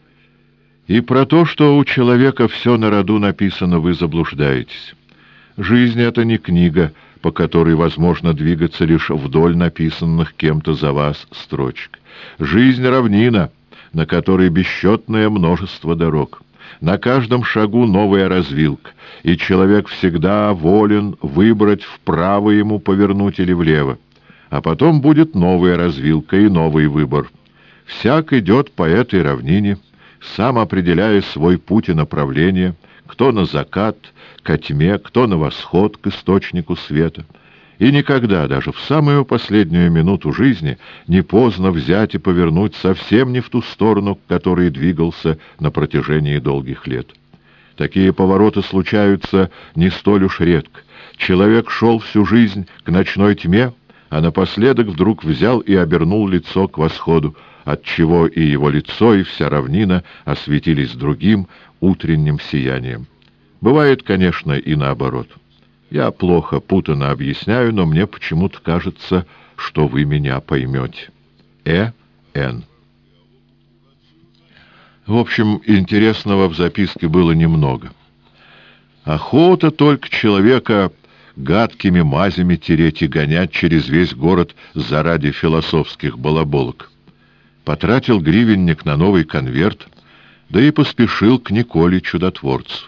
И про то, что у человека все на роду написано, вы заблуждаетесь. Жизнь — это не книга, по которой возможно двигаться лишь вдоль написанных кем-то за вас строчек. Жизнь — равнина, на которой бесчетное множество дорог. На каждом шагу новая развилка, и человек всегда волен выбрать, вправо ему повернуть или влево. А потом будет новая развилка и новый выбор. Всяк идет по этой равнине, сам определяя свой путь и направление, кто на закат, ко тьме, кто на восход, к источнику света. И никогда, даже в самую последнюю минуту жизни, не поздно взять и повернуть совсем не в ту сторону, к которой двигался на протяжении долгих лет. Такие повороты случаются не столь уж редко. Человек шел всю жизнь к ночной тьме, а напоследок вдруг взял и обернул лицо к восходу, отчего и его лицо, и вся равнина осветились другим утренним сиянием. Бывает, конечно, и наоборот. Я плохо, путанно объясняю, но мне почему-то кажется, что вы меня поймете. Н. В общем, интересного в записке было немного. Охота только человека гадкими мазями тереть и гонять через весь город заради философских балаболок. Потратил гривенник на новый конверт, да и поспешил к Николе Чудотворцу.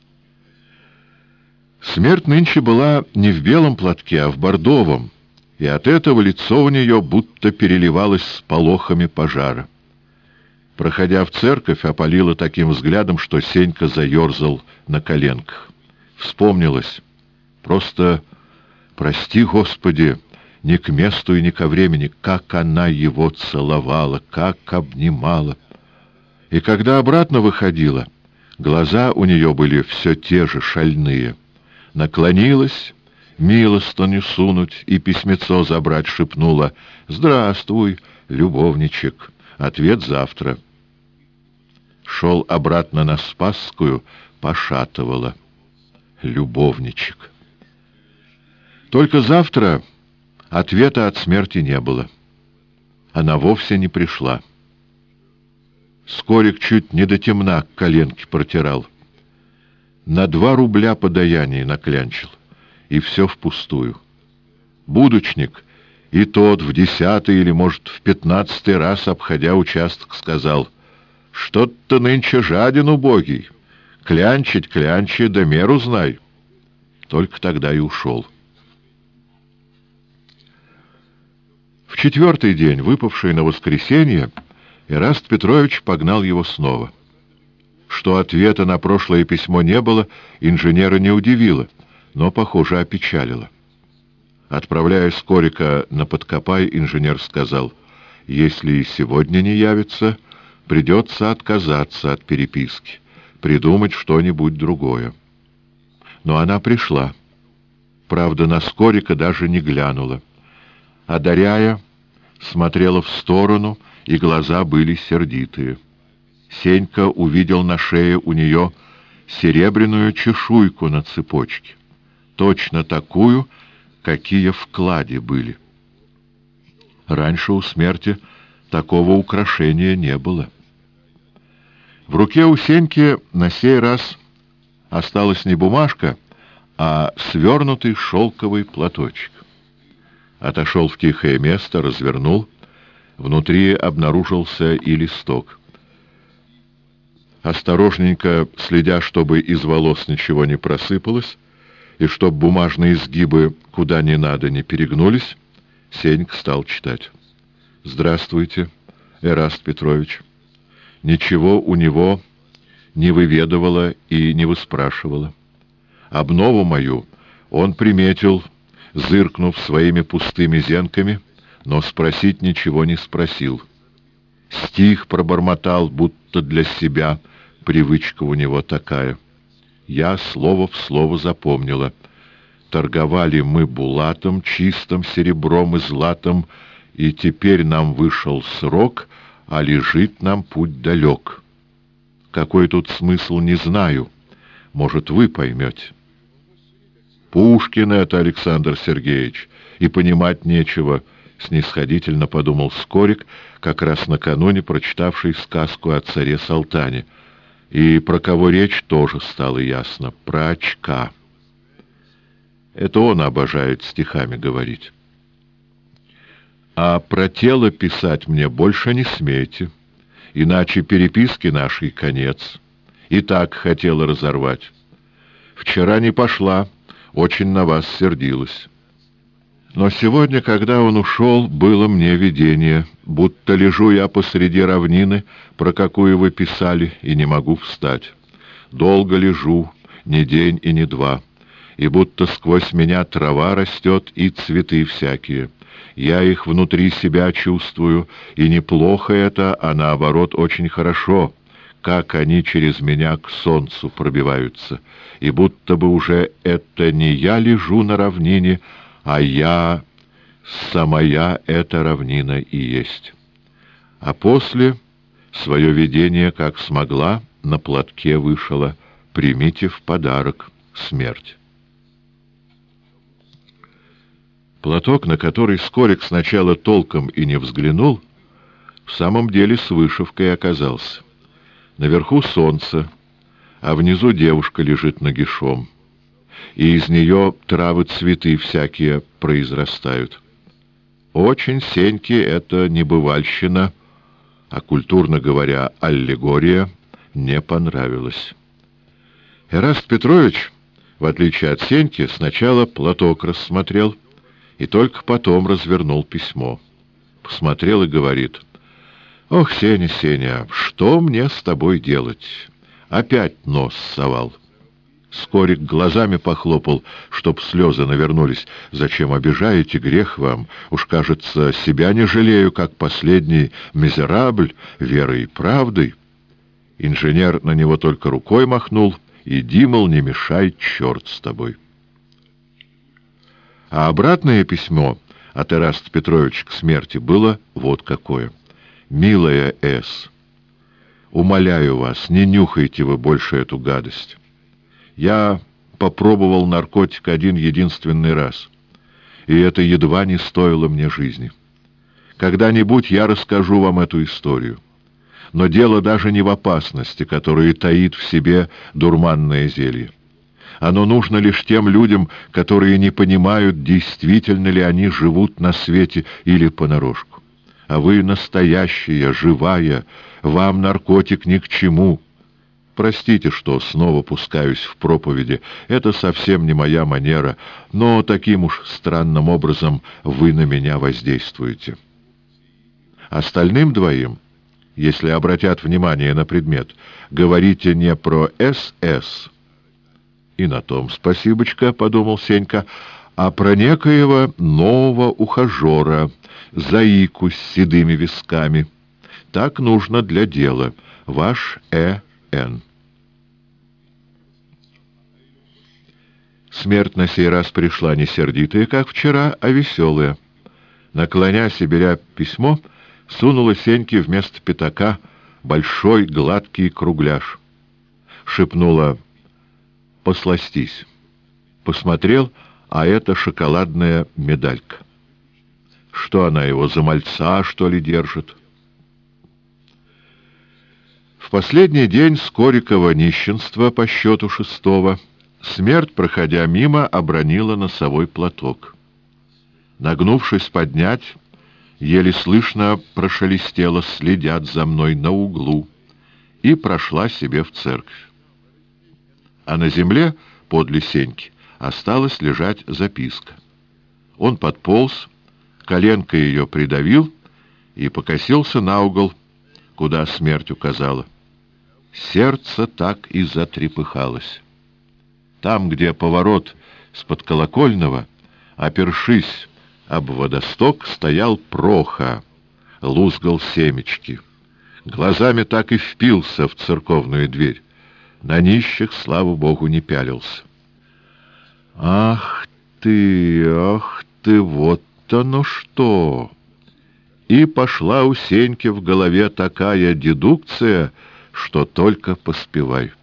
Смерть нынче была не в белом платке, а в бордовом, и от этого лицо у нее будто переливалось сполохами пожара. Проходя в церковь, опалила таким взглядом, что Сенька заерзал на коленках. Вспомнилось. Просто, прости, Господи, не к месту и не ко времени, как она его целовала, как обнимала. И когда обратно выходила, глаза у нее были все те же, шальные. Наклонилась, милостыню сунуть и письмецо забрать, шепнула: «Здравствуй, любовничек, ответ завтра». Шел обратно на Спасскую, пошатывала. Любовничек. Только завтра ответа от смерти не было. Она вовсе не пришла. Скорик чуть не до темна к коленке протирал. На 2 рубля подаяние наклянчил, и все впустую. Будочник и тот в 10-й или, может, в 15-й раз, обходя участок, сказал: «Что ты нынче жаден, убогий? Клянчить, клянчи, да меру знай». Только тогда и ушел. В 4-й день, выпавший на воскресенье, Эраст Петрович погнал его снова. Что ответа на прошлое письмо не было, инженера не удивило, но, похоже, опечалило. Отправляя Скорика на Подкопай, инженер сказал: «Если и сегодня не явится, придется отказаться от переписки, придумать что-нибудь другое». Но она пришла. Правда, на Скорика даже не глянула. Одаряя, смотрела в сторону, и глаза были сердитые. Сенька увидел на шее у нее серебряную чешуйку на цепочке, точно такую, какие в кладе были. Раньше у смерти такого украшения не было. В руке у Сеньки на сей раз осталась не бумажка, а свернутый шелковый платочек. Отошел в тихое место, развернул. Внутри обнаружился и листок. Осторожненько, следя, чтобы из волос ничего не просыпалось, и чтоб бумажные изгибы куда ни надо не перегнулись, Сенька стал читать. «Здравствуйте, Эраст Петрович». Ничего у него не выведывала и не выспрашивала. Обнову мою он приметил, зыркнув своими пустыми зенками, но спросить ничего не спросил. Стих пробормотал, будто для себя, привычка у него такая. Я слово в слово запомнила. Торговали мы булатом, чистым серебром и златом, и теперь нам вышел срок, а лежит нам путь далек. Какой тут смысл, не знаю. Может, вы поймете. Пушкин это, Александр Сергеевич, и понимать нечего, снисходительно подумал Скорик, как раз накануне прочитавший сказку о царе Салтане. И про кого речь тоже стало ясно. Про очка. Это он обожает стихами говорить. А про тело писать мне больше не смейте, иначе переписки нашей конец. И так хотела разорвать. Вчера не пошла, очень на вас сердилась. Но сегодня, когда он ушел, было мне видение, будто лежу я посреди равнины, про какую вы писали, и не могу встать. Долго лежу, ни день и ни два, и будто сквозь меня трава растет и цветы всякие. Я их внутри себя чувствую, и неплохо это, а наоборот очень хорошо, как они через меня к солнцу пробиваются, и будто бы уже это не я лежу на равнине, а я, самая эта равнина и есть. А после свое видение, как смогла, на платке вышила: примите в подарок смерть. Платок, на который Скорик сначала толком и не взглянул, в самом деле с вышивкой оказался. Наверху солнце, а внизу девушка лежит нагишом, и из нее травы, цветы всякие произрастают. Очень Сеньке это небывальщина, а, культурно говоря, аллегория, не понравилась. Эраст Петрович, в отличие от Сеньки, сначала платок рассмотрел и только потом развернул письмо. Посмотрел и говорит: «Ох, Сеня, Сеня, что мне с тобой делать? Опять нос совал». Скорик глазами похлопал, чтоб слезы навернулись. «Зачем обижаете? Грех вам. Уж, кажется, себя не жалею, как последний мизерабль, верой и правдой». Инженер на него только рукой махнул: «Иди, мол, не мешай, черт с тобой». А обратное письмо от Эраста Петровича к смерти было вот какое. «Милая С, умоляю вас, не нюхайте вы больше эту гадость. Я попробовал наркотик один единственный раз, и это едва не стоило мне жизни. Когда-нибудь я расскажу вам эту историю. Но дело даже не в опасности, которую таит в себе дурманное зелье. Оно нужно лишь тем людям, которые не понимают, действительно ли они живут на свете или понарошку. А вы настоящая, живая, вам наркотик ни к чему. Простите, что снова пускаюсь в проповеди, это совсем не моя манера, но таким уж странным образом вы на меня воздействуете. Остальным двоим, если обратят внимание на предмет, говорите не про СС». «И на том спасибочка», — подумал Сенька, — «а про некоего нового ухажера, заику с седыми висками. Так нужно для дела. Ваш Э.Н.» Смерть на сей раз пришла не сердитая, как вчера, а веселая. Наклонясь и беря письмо, сунула Сеньке вместо пятака большой гладкий кругляш. Шепнула: «Посластись». Посмотрел, а это шоколадная медалька. Что она его за мальца, что ли, держит? В последний день Скорикова нищенства по счету 6-го смерть, проходя мимо, обронила носовой платок. Нагнувшись поднять, еле слышно прошелестело: «Следят за мной на углу», и прошла себе в церковь. А на земле подле Сеньки осталась лежать записка. Он подполз, коленкой ее придавил и покосился на угол, куда смерть указала. Сердце так и затрепыхалось. Там, где поворот с-под колокольного, опершись об водосток, стоял Проха, лузгал семечки. Глазами так и впился в церковную дверь. На нищих, слава богу, не пялился. «Ах ты, вот оно что!» И пошла у Сеньки в голове такая дедукция, что только поспевай.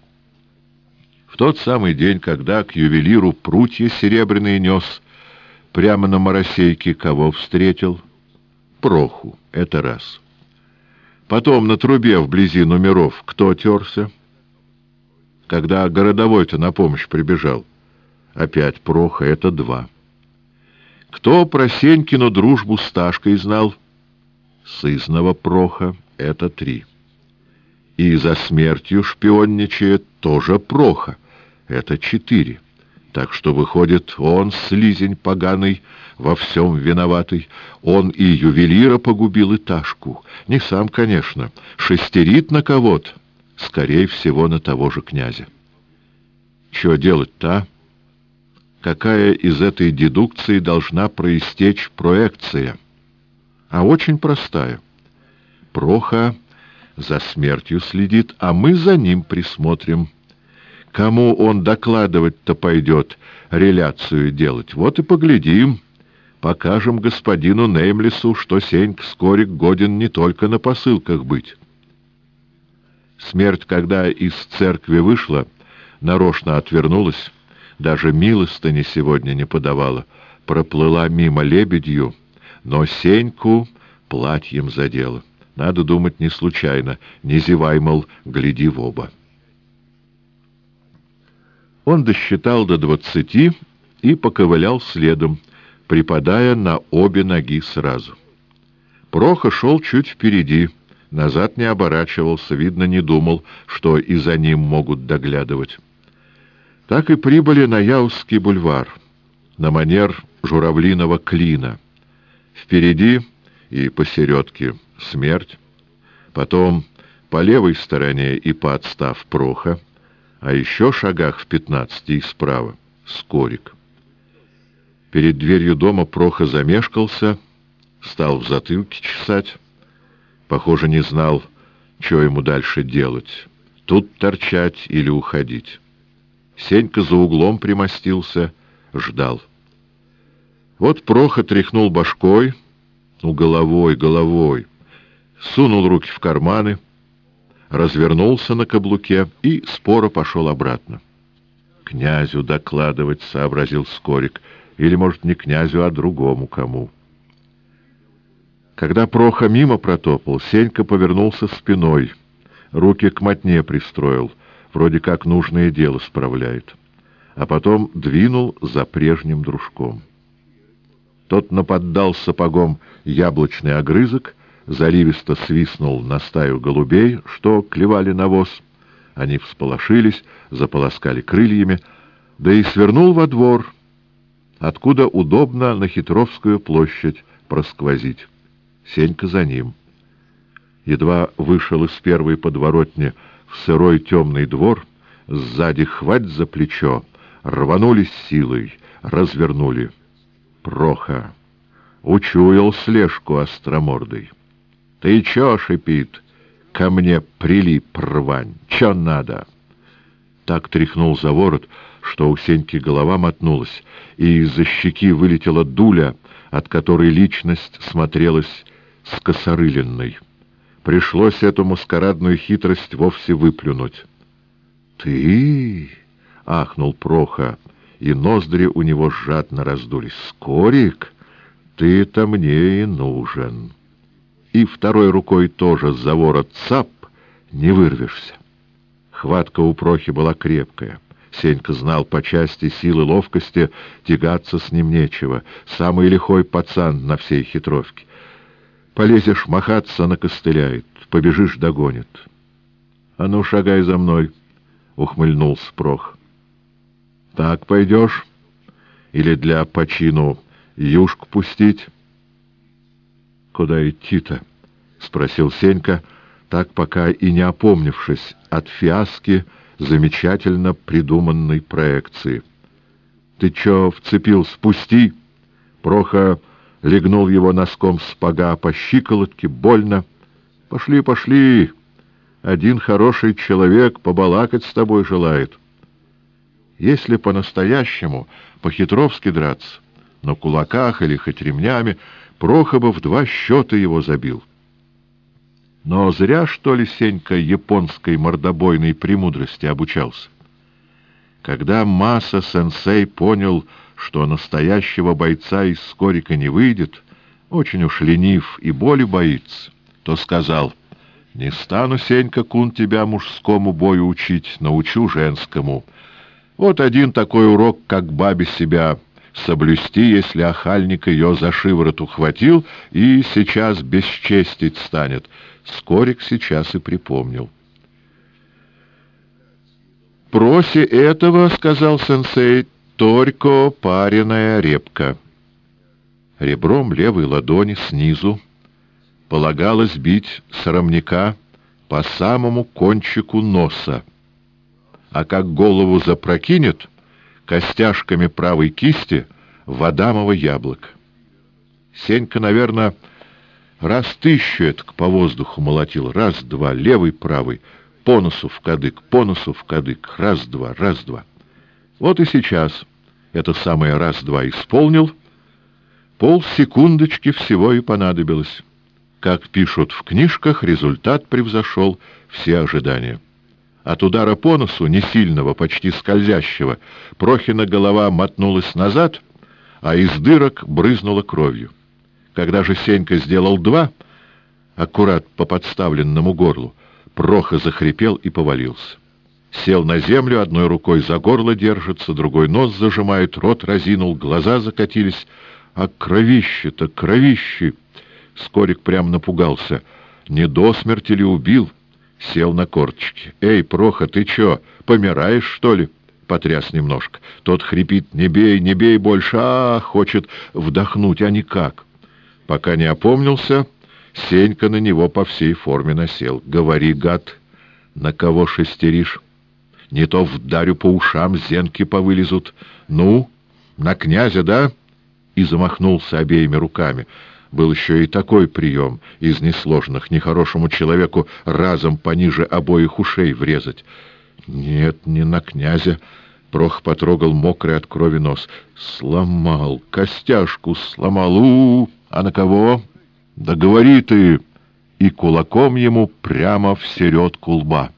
В тот самый день, когда к ювелиру прутья серебряные нес, прямо на моросейке кого встретил? Проху, это раз. Потом на трубе вблизи номеров кто терся? Когда городовой-то на помощь прибежал. Опять Проха, это 2. Кто про Сенькину дружбу с Ташкой знал? Сызнова Проха, это 3. И за смертью шпионничает тоже Проха, это 4. Так что, выходит, он, слизень поганый, во всем виноватый. Он и ювелира погубил, и Ташку. Не сам, конечно, шестерит на кого-то. Скорее всего, на того же князя. Чего делать-то, а? Какая из этой дедукции должна проистечь проекция? А очень простая. Проха за смертью следит, а мы за ним присмотрим. Кому он докладывать-то пойдет, реляцию делать? Вот и поглядим. Покажем господину Неймлису, что Сенька Скорик годен не только на посылках быть. Смерть, когда из церкви вышла, нарочно отвернулась, даже милостыни сегодня не подавала, проплыла мимо лебедью, но Сеньку платьем задела. Надо думать, не случайно, не зевай, мол, гляди в оба. Он досчитал до 20 и поковылял следом, припадая на обе ноги сразу. Проха шел чуть впереди, назад не оборачивался, видно, не думал, что и за ним могут доглядывать. Так и прибыли на Яузский бульвар, на манер журавлиного клина. Впереди и посередке смерть, потом по левой стороне и подстав Проха, а еще шагах в 15 и справа Скорик. Перед дверью дома Проха замешкался, стал в затылке чесать. Похоже, не знал, что ему дальше делать. Тут торчать или уходить. Сенька за углом примостился, ждал. Вот Проха тряхнул башкой, головой, сунул руки в карманы, развернулся на каблуке и споро пошел обратно. «Князю докладывать», — сообразил Скорик, или, может, не князю, а другому кому. Когда Проха мимо протопал, Сенька повернулся спиной, руки к мотне пристроил, вроде как нужное дело справляет, а потом двинул за прежним дружком. Тот наподдал сапогом яблочный огрызок, заливисто свистнул на стаю голубей, что клевали навоз. Они всполошились, заполоскали крыльями, да и свернул во двор, откуда удобно на Хитровскую площадь просквозить. Сенька за ним. Едва вышел из первой подворотни в сырой темный двор, сзади хвать за плечо, рванулись силой, развернули. Проха учуял слежку остромордой. «Ты чё?» — шипит. «Ко мне прилип, рвань! Чё надо?» Так тряхнул за ворот, что у Сеньки голова мотнулась, и из-за щеки вылетела дуля, от которой личность смотрелась скосорыленной. Пришлось эту маскарадную хитрость вовсе выплюнуть. «Ты?» — ахнул Проха, и ноздри у него жадно раздулись. «Скорик? ты-то мне и нужен. И второй рукой тоже за ворот цап, не вырвешься. Хватка у Прохи была крепкая. Сенька знал по части силы ловкости, тягаться с ним нечего. Самый лихой пацан на всей хитровке. Полезешь махаться, накостыляет, побежишь — догонит. — А ну, шагай за мной, — ухмыльнулся Прох. — Так пойдешь? Или для почину юшку пустить? — Куда идти-то? — спросил Сенька, так пока и не опомнившись от фиаски замечательно придуманной проекции. — Ты чё вцепился? Спусти! Проха легнул его носком сапога по щиколотке, больно. — Пошли, пошли! Один хороший человек побалакать с тобой желает. Если по-настоящему, по-хитровски драться, на кулаках или хоть ремнями, Проха бы в 2 счета его забил. Но зря, что ли, Сенька японской мордобойной премудрости обучался. Когда Маса-сенсей понял, что настоящего бойца из Скорика не выйдет, очень уж ленив и боли боится, то сказал: «Не стану, Сенька-кун, тебя мужскому бою учить, научу женскому. Вот один такой урок, как бабе себя соблюсти, если охальник ее за шиворот ухватил и сейчас бесчестить станет». Скорик сейчас и припомнил. «Проси этого, — сказал сенсей, — только пареная репка». Ребром левой ладони снизу полагалось бить срамника по самому кончику носа, а как голову запрокинет, костяшками правой кисти в адамово яблоко. Сенька, наверное, раз 1000 этак по воздуху молотил. Раз-два, левый-правый, по носу в кадык, по носу в кадык, раз-два, раз-два. Вот и сейчас это самое раз-два исполнил. Полсекундочки всего и понадобилось. Как пишут в книжках, результат превзошел все ожидания. От удара по носу, не сильного, почти скользящего, Прохина голова мотнулась назад, а из дырок брызнула кровью. Когда же Сенька сделал 2, аккурат по подставленному горлу, Проха захрипел и повалился. Сел на землю, одной рукой за горло держится, другой нос зажимает, рот разинул, глаза закатились. А кровище-то, кровище! Скорик прям напугался. Не до смерти ли убил? Сел на корточки. «Эй, Проха, ты чё, помираешь, что ли?» Потряс немножко. Тот хрипит: не бей больше, хочет вдохнуть, а никак. Пока не опомнился, Сенька на него по всей форме насел. «Говори, гад, на кого шестеришь? Не то вдарю по ушам, зенки повылезут. Ну, на князя, да?» И замахнулся обеими руками. Был еще и такой прием из несложных: нехорошему человеку разом пониже обоих ушей врезать. «Нет, не на князя». Прох потрогал мокрый от крови нос. «Сломал, костяшку сломал. А на кого? Да говори ты!» И кулаком ему прямо в середку лба.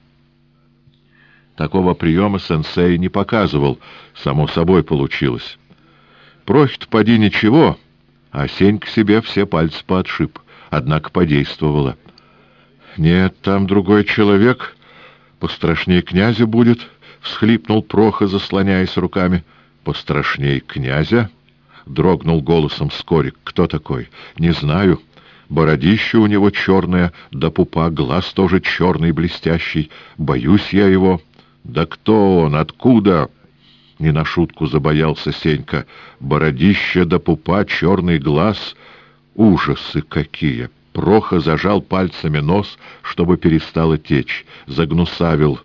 Такого приема сенсей не показывал, само собой получилось. Прохит поди ничего, а Сенька себе все пальцы поотшиб, однако подействовало. «Нет, там другой человек, пострашнее князя будет», — всхлипнул Проха, заслоняясь руками. «Пострашней князя?» — дрогнул голосом Скорик. «Кто такой?» «Не знаю. Бородище у него черное, да пупа, глаз тоже черный, блестящий. Боюсь я его». «Да кто он? Откуда?» Не на шутку забоялся Сенька. «Бородище да пупа, черный глаз. Ужасы какие!» Проха зажал пальцами нос, чтобы перестало течь. Загнусавил: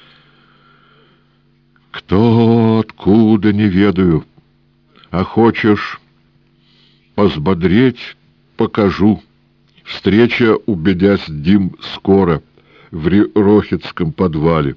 «Кто, откуда, не ведаю. А хочешь позбодреть — покажу. Встреча, убедясь, Дим, скоро в Ерохинском подвале».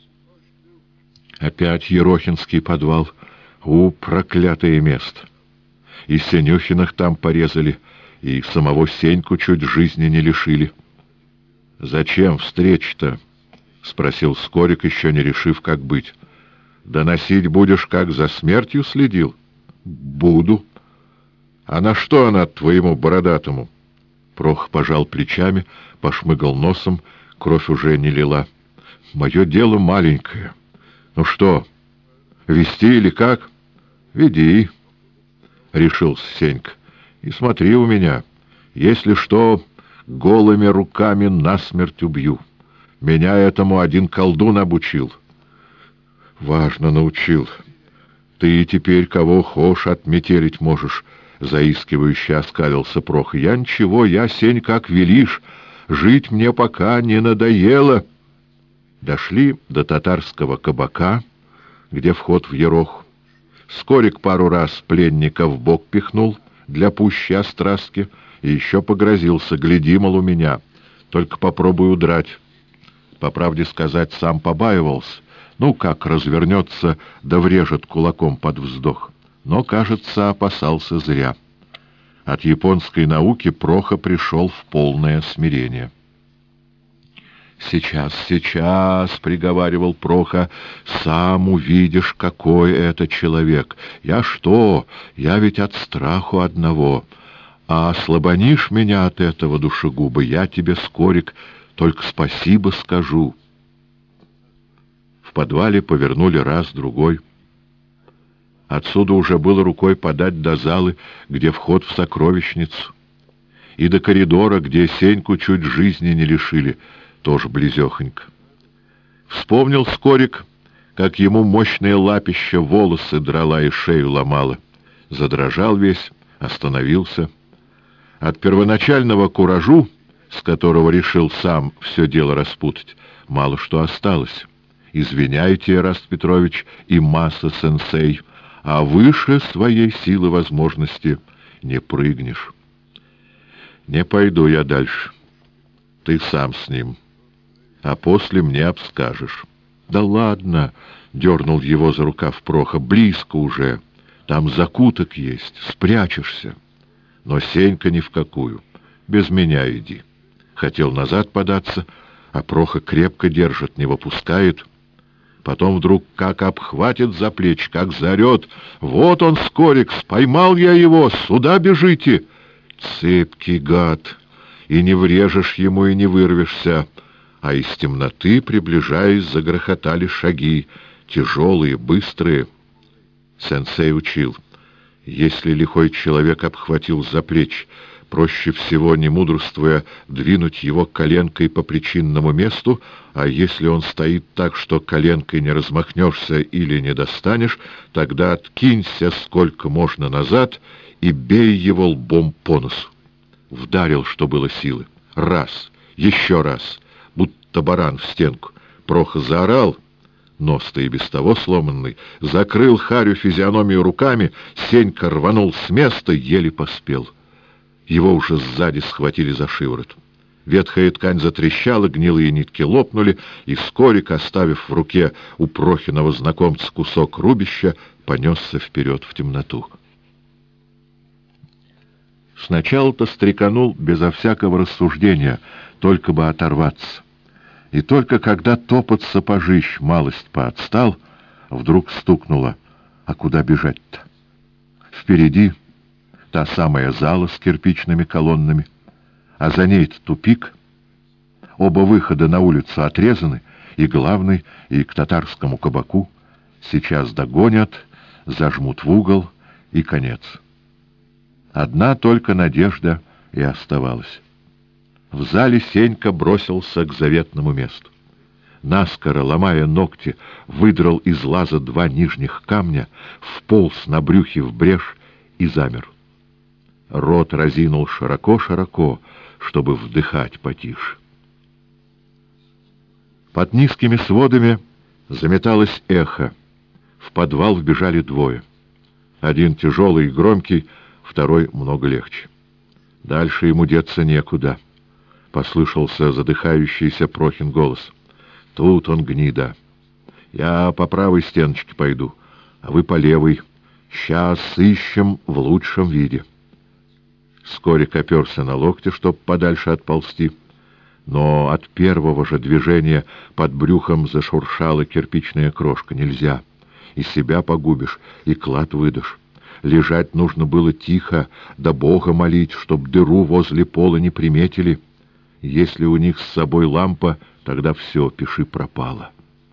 Опять Ерохинский подвал. Проклятое место! И Сенюхиных там порезали, и самого Сеньку чуть жизни не лишили. «Зачем встреча-то?» — спросил Скорик, еще не решив, как быть. «Доносить будешь, как за смертью следил?» «Буду. А на что она твоему бородатому? Прох пожал плечами, пошмыгал носом, кровь уже не лила. Мое дело маленькое. Ну что, вести или как? Веди, — решился Сенька. И смотри у меня, если что, голыми руками насмерть убью. Меня этому один колдун обучил. Важно научил. Ты теперь кого хошь отметелить можешь, — заискивающе оскалился Прох. Я ничего, я, Сень, как велишь, жить мне пока не надоело. Дошли до татарского кабака, где вход в ерох. Скорик пару раз пленника в бок пихнул для пущей остраски и еще погрозился: гляди, мол, у меня, только попробуй удрать. По правде сказать, сам побаивался. Ну, как развернется, да врежет кулаком под вздох. Но, кажется, опасался зря. От японской науки Проха пришел в полное смирение. «Сейчас, сейчас», — приговаривал Проха, — «сам увидишь, какой это человек. Я что? Я ведь от страху одного. А ослабонишь меня от этого, душегуба, я тебе, Скорик, только спасибо скажу». В подвале повернули раз, другой. Отсюда уже было рукой подать до залы, где вход в сокровищницу, и до коридора, где Сеньку чуть жизни не лишили, тоже близехонько. Вспомнил Скорик, как ему мощное лапище волосы драла и шею ломала. Задрожал весь, остановился. От первоначального куражу, с которого решил сам все дело распутать, мало что осталось. Извиняйте, Эраст Петрович и Маса-сенсей, а выше своей силы возможности не прыгнешь. Не пойду я дальше. Ты сам с ним, а после мне обскажешь. Да ладно, — дернул его за рукав Проха, — близко уже. Там закуток есть, спрячешься. Но Сенька ни в какую. Без меня иди. Хотел назад податься, а Проха крепко держит, не выпускает. Потом вдруг как обхватит за плечи, как заорет: «Вот он, Скорикс, поймал я его, сюда бежите!» Цепкий гад, и не врежешь ему, и не вырвешься. А из темноты, приближаясь, загрохотали шаги, тяжелые, быстрые. Сенсей учил: если лихой человек обхватил за плечи, проще всего, не мудрствуя, двинуть его коленкой по причинному месту, а если он стоит так, что коленкой не размахнешься или не достанешь, тогда откинься сколько можно назад и бей его лбом по носу. Вдарил, что было силы. Раз, еще раз, будто баран в стенку. Проха заорал, нос-то и без того сломанный, закрыл Харю физиономию руками, Сенька рванул с места, еле поспел. Его уже сзади схватили за шиворот. Ветхая ткань затрещала, гнилые нитки лопнули, и Скорик, оставив в руке у Прохиного знакомца кусок рубища, понесся вперед в темноту. Сначала-то стреканул безо всякого рассуждения, только бы оторваться. И только когда топот сапожищ малость поотстал, вдруг стукнуло: а куда бежать-то? Впереди та самая зала с кирпичными колоннами, а за ней-то тупик. Оба выхода на улицу отрезаны, и главный, и к татарскому кабаку. Сейчас догонят, зажмут в угол, и конец. Одна только надежда и оставалась. В зале Сенька бросился к заветному месту. Наскоро, ломая ногти, выдрал из лаза два нижних камня, вполз на брюхе в брешь и замер. Рот разинул широко-широко, чтобы вдыхать потише. Под низкими сводами заметалось эхо. В подвал вбежали двое. Один тяжелый и громкий, второй много легче. Дальше ему деться некуда. Послышался задыхающийся Прохин голос. Тут он, гнида. Я по правой стеночке пойду, а вы по левой. Сейчас ищем в лучшем виде. Скорик оперся на локти, чтоб подальше отползти, но от первого же движения под брюхом зашуршала кирпичная крошка. Нельзя. И себя погубишь, и клад выдашь. Лежать нужно было тихо, да Бога молить, чтоб дыру возле пола не приметили. Если у них с собой лампа, тогда все, пиши пропало.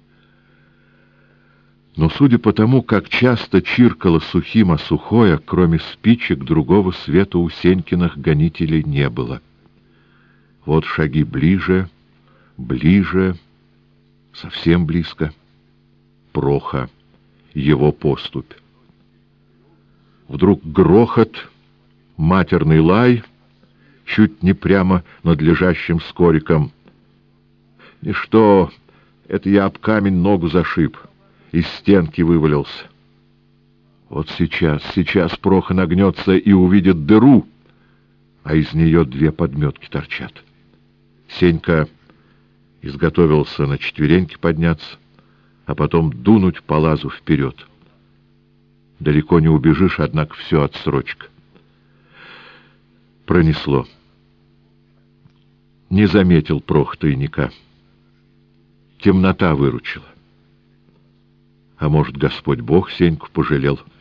Но судя по тому, как часто чиркало сухим о сухое, кроме спичек, другого света у Сенькиных гонителей не было. Вот шаги ближе, ближе, совсем близко. Проха, его поступь. Вдруг грохот, матерный лай, чуть не прямо над лежащим Скориком. Ничто, это я об камень ногу зашиб, из стенки вывалился. Вот сейчас Проха нагнется и увидит дыру, а из нее 2 подметки торчат. Сенька изготовился на четвереньки подняться, а потом дунуть по лазу вперед. Далеко не убежишь, однако все отсрочка. Пронесло. Не заметил Прох тайника. Темнота выручила. А может, Господь Бог Сеньку пожалел?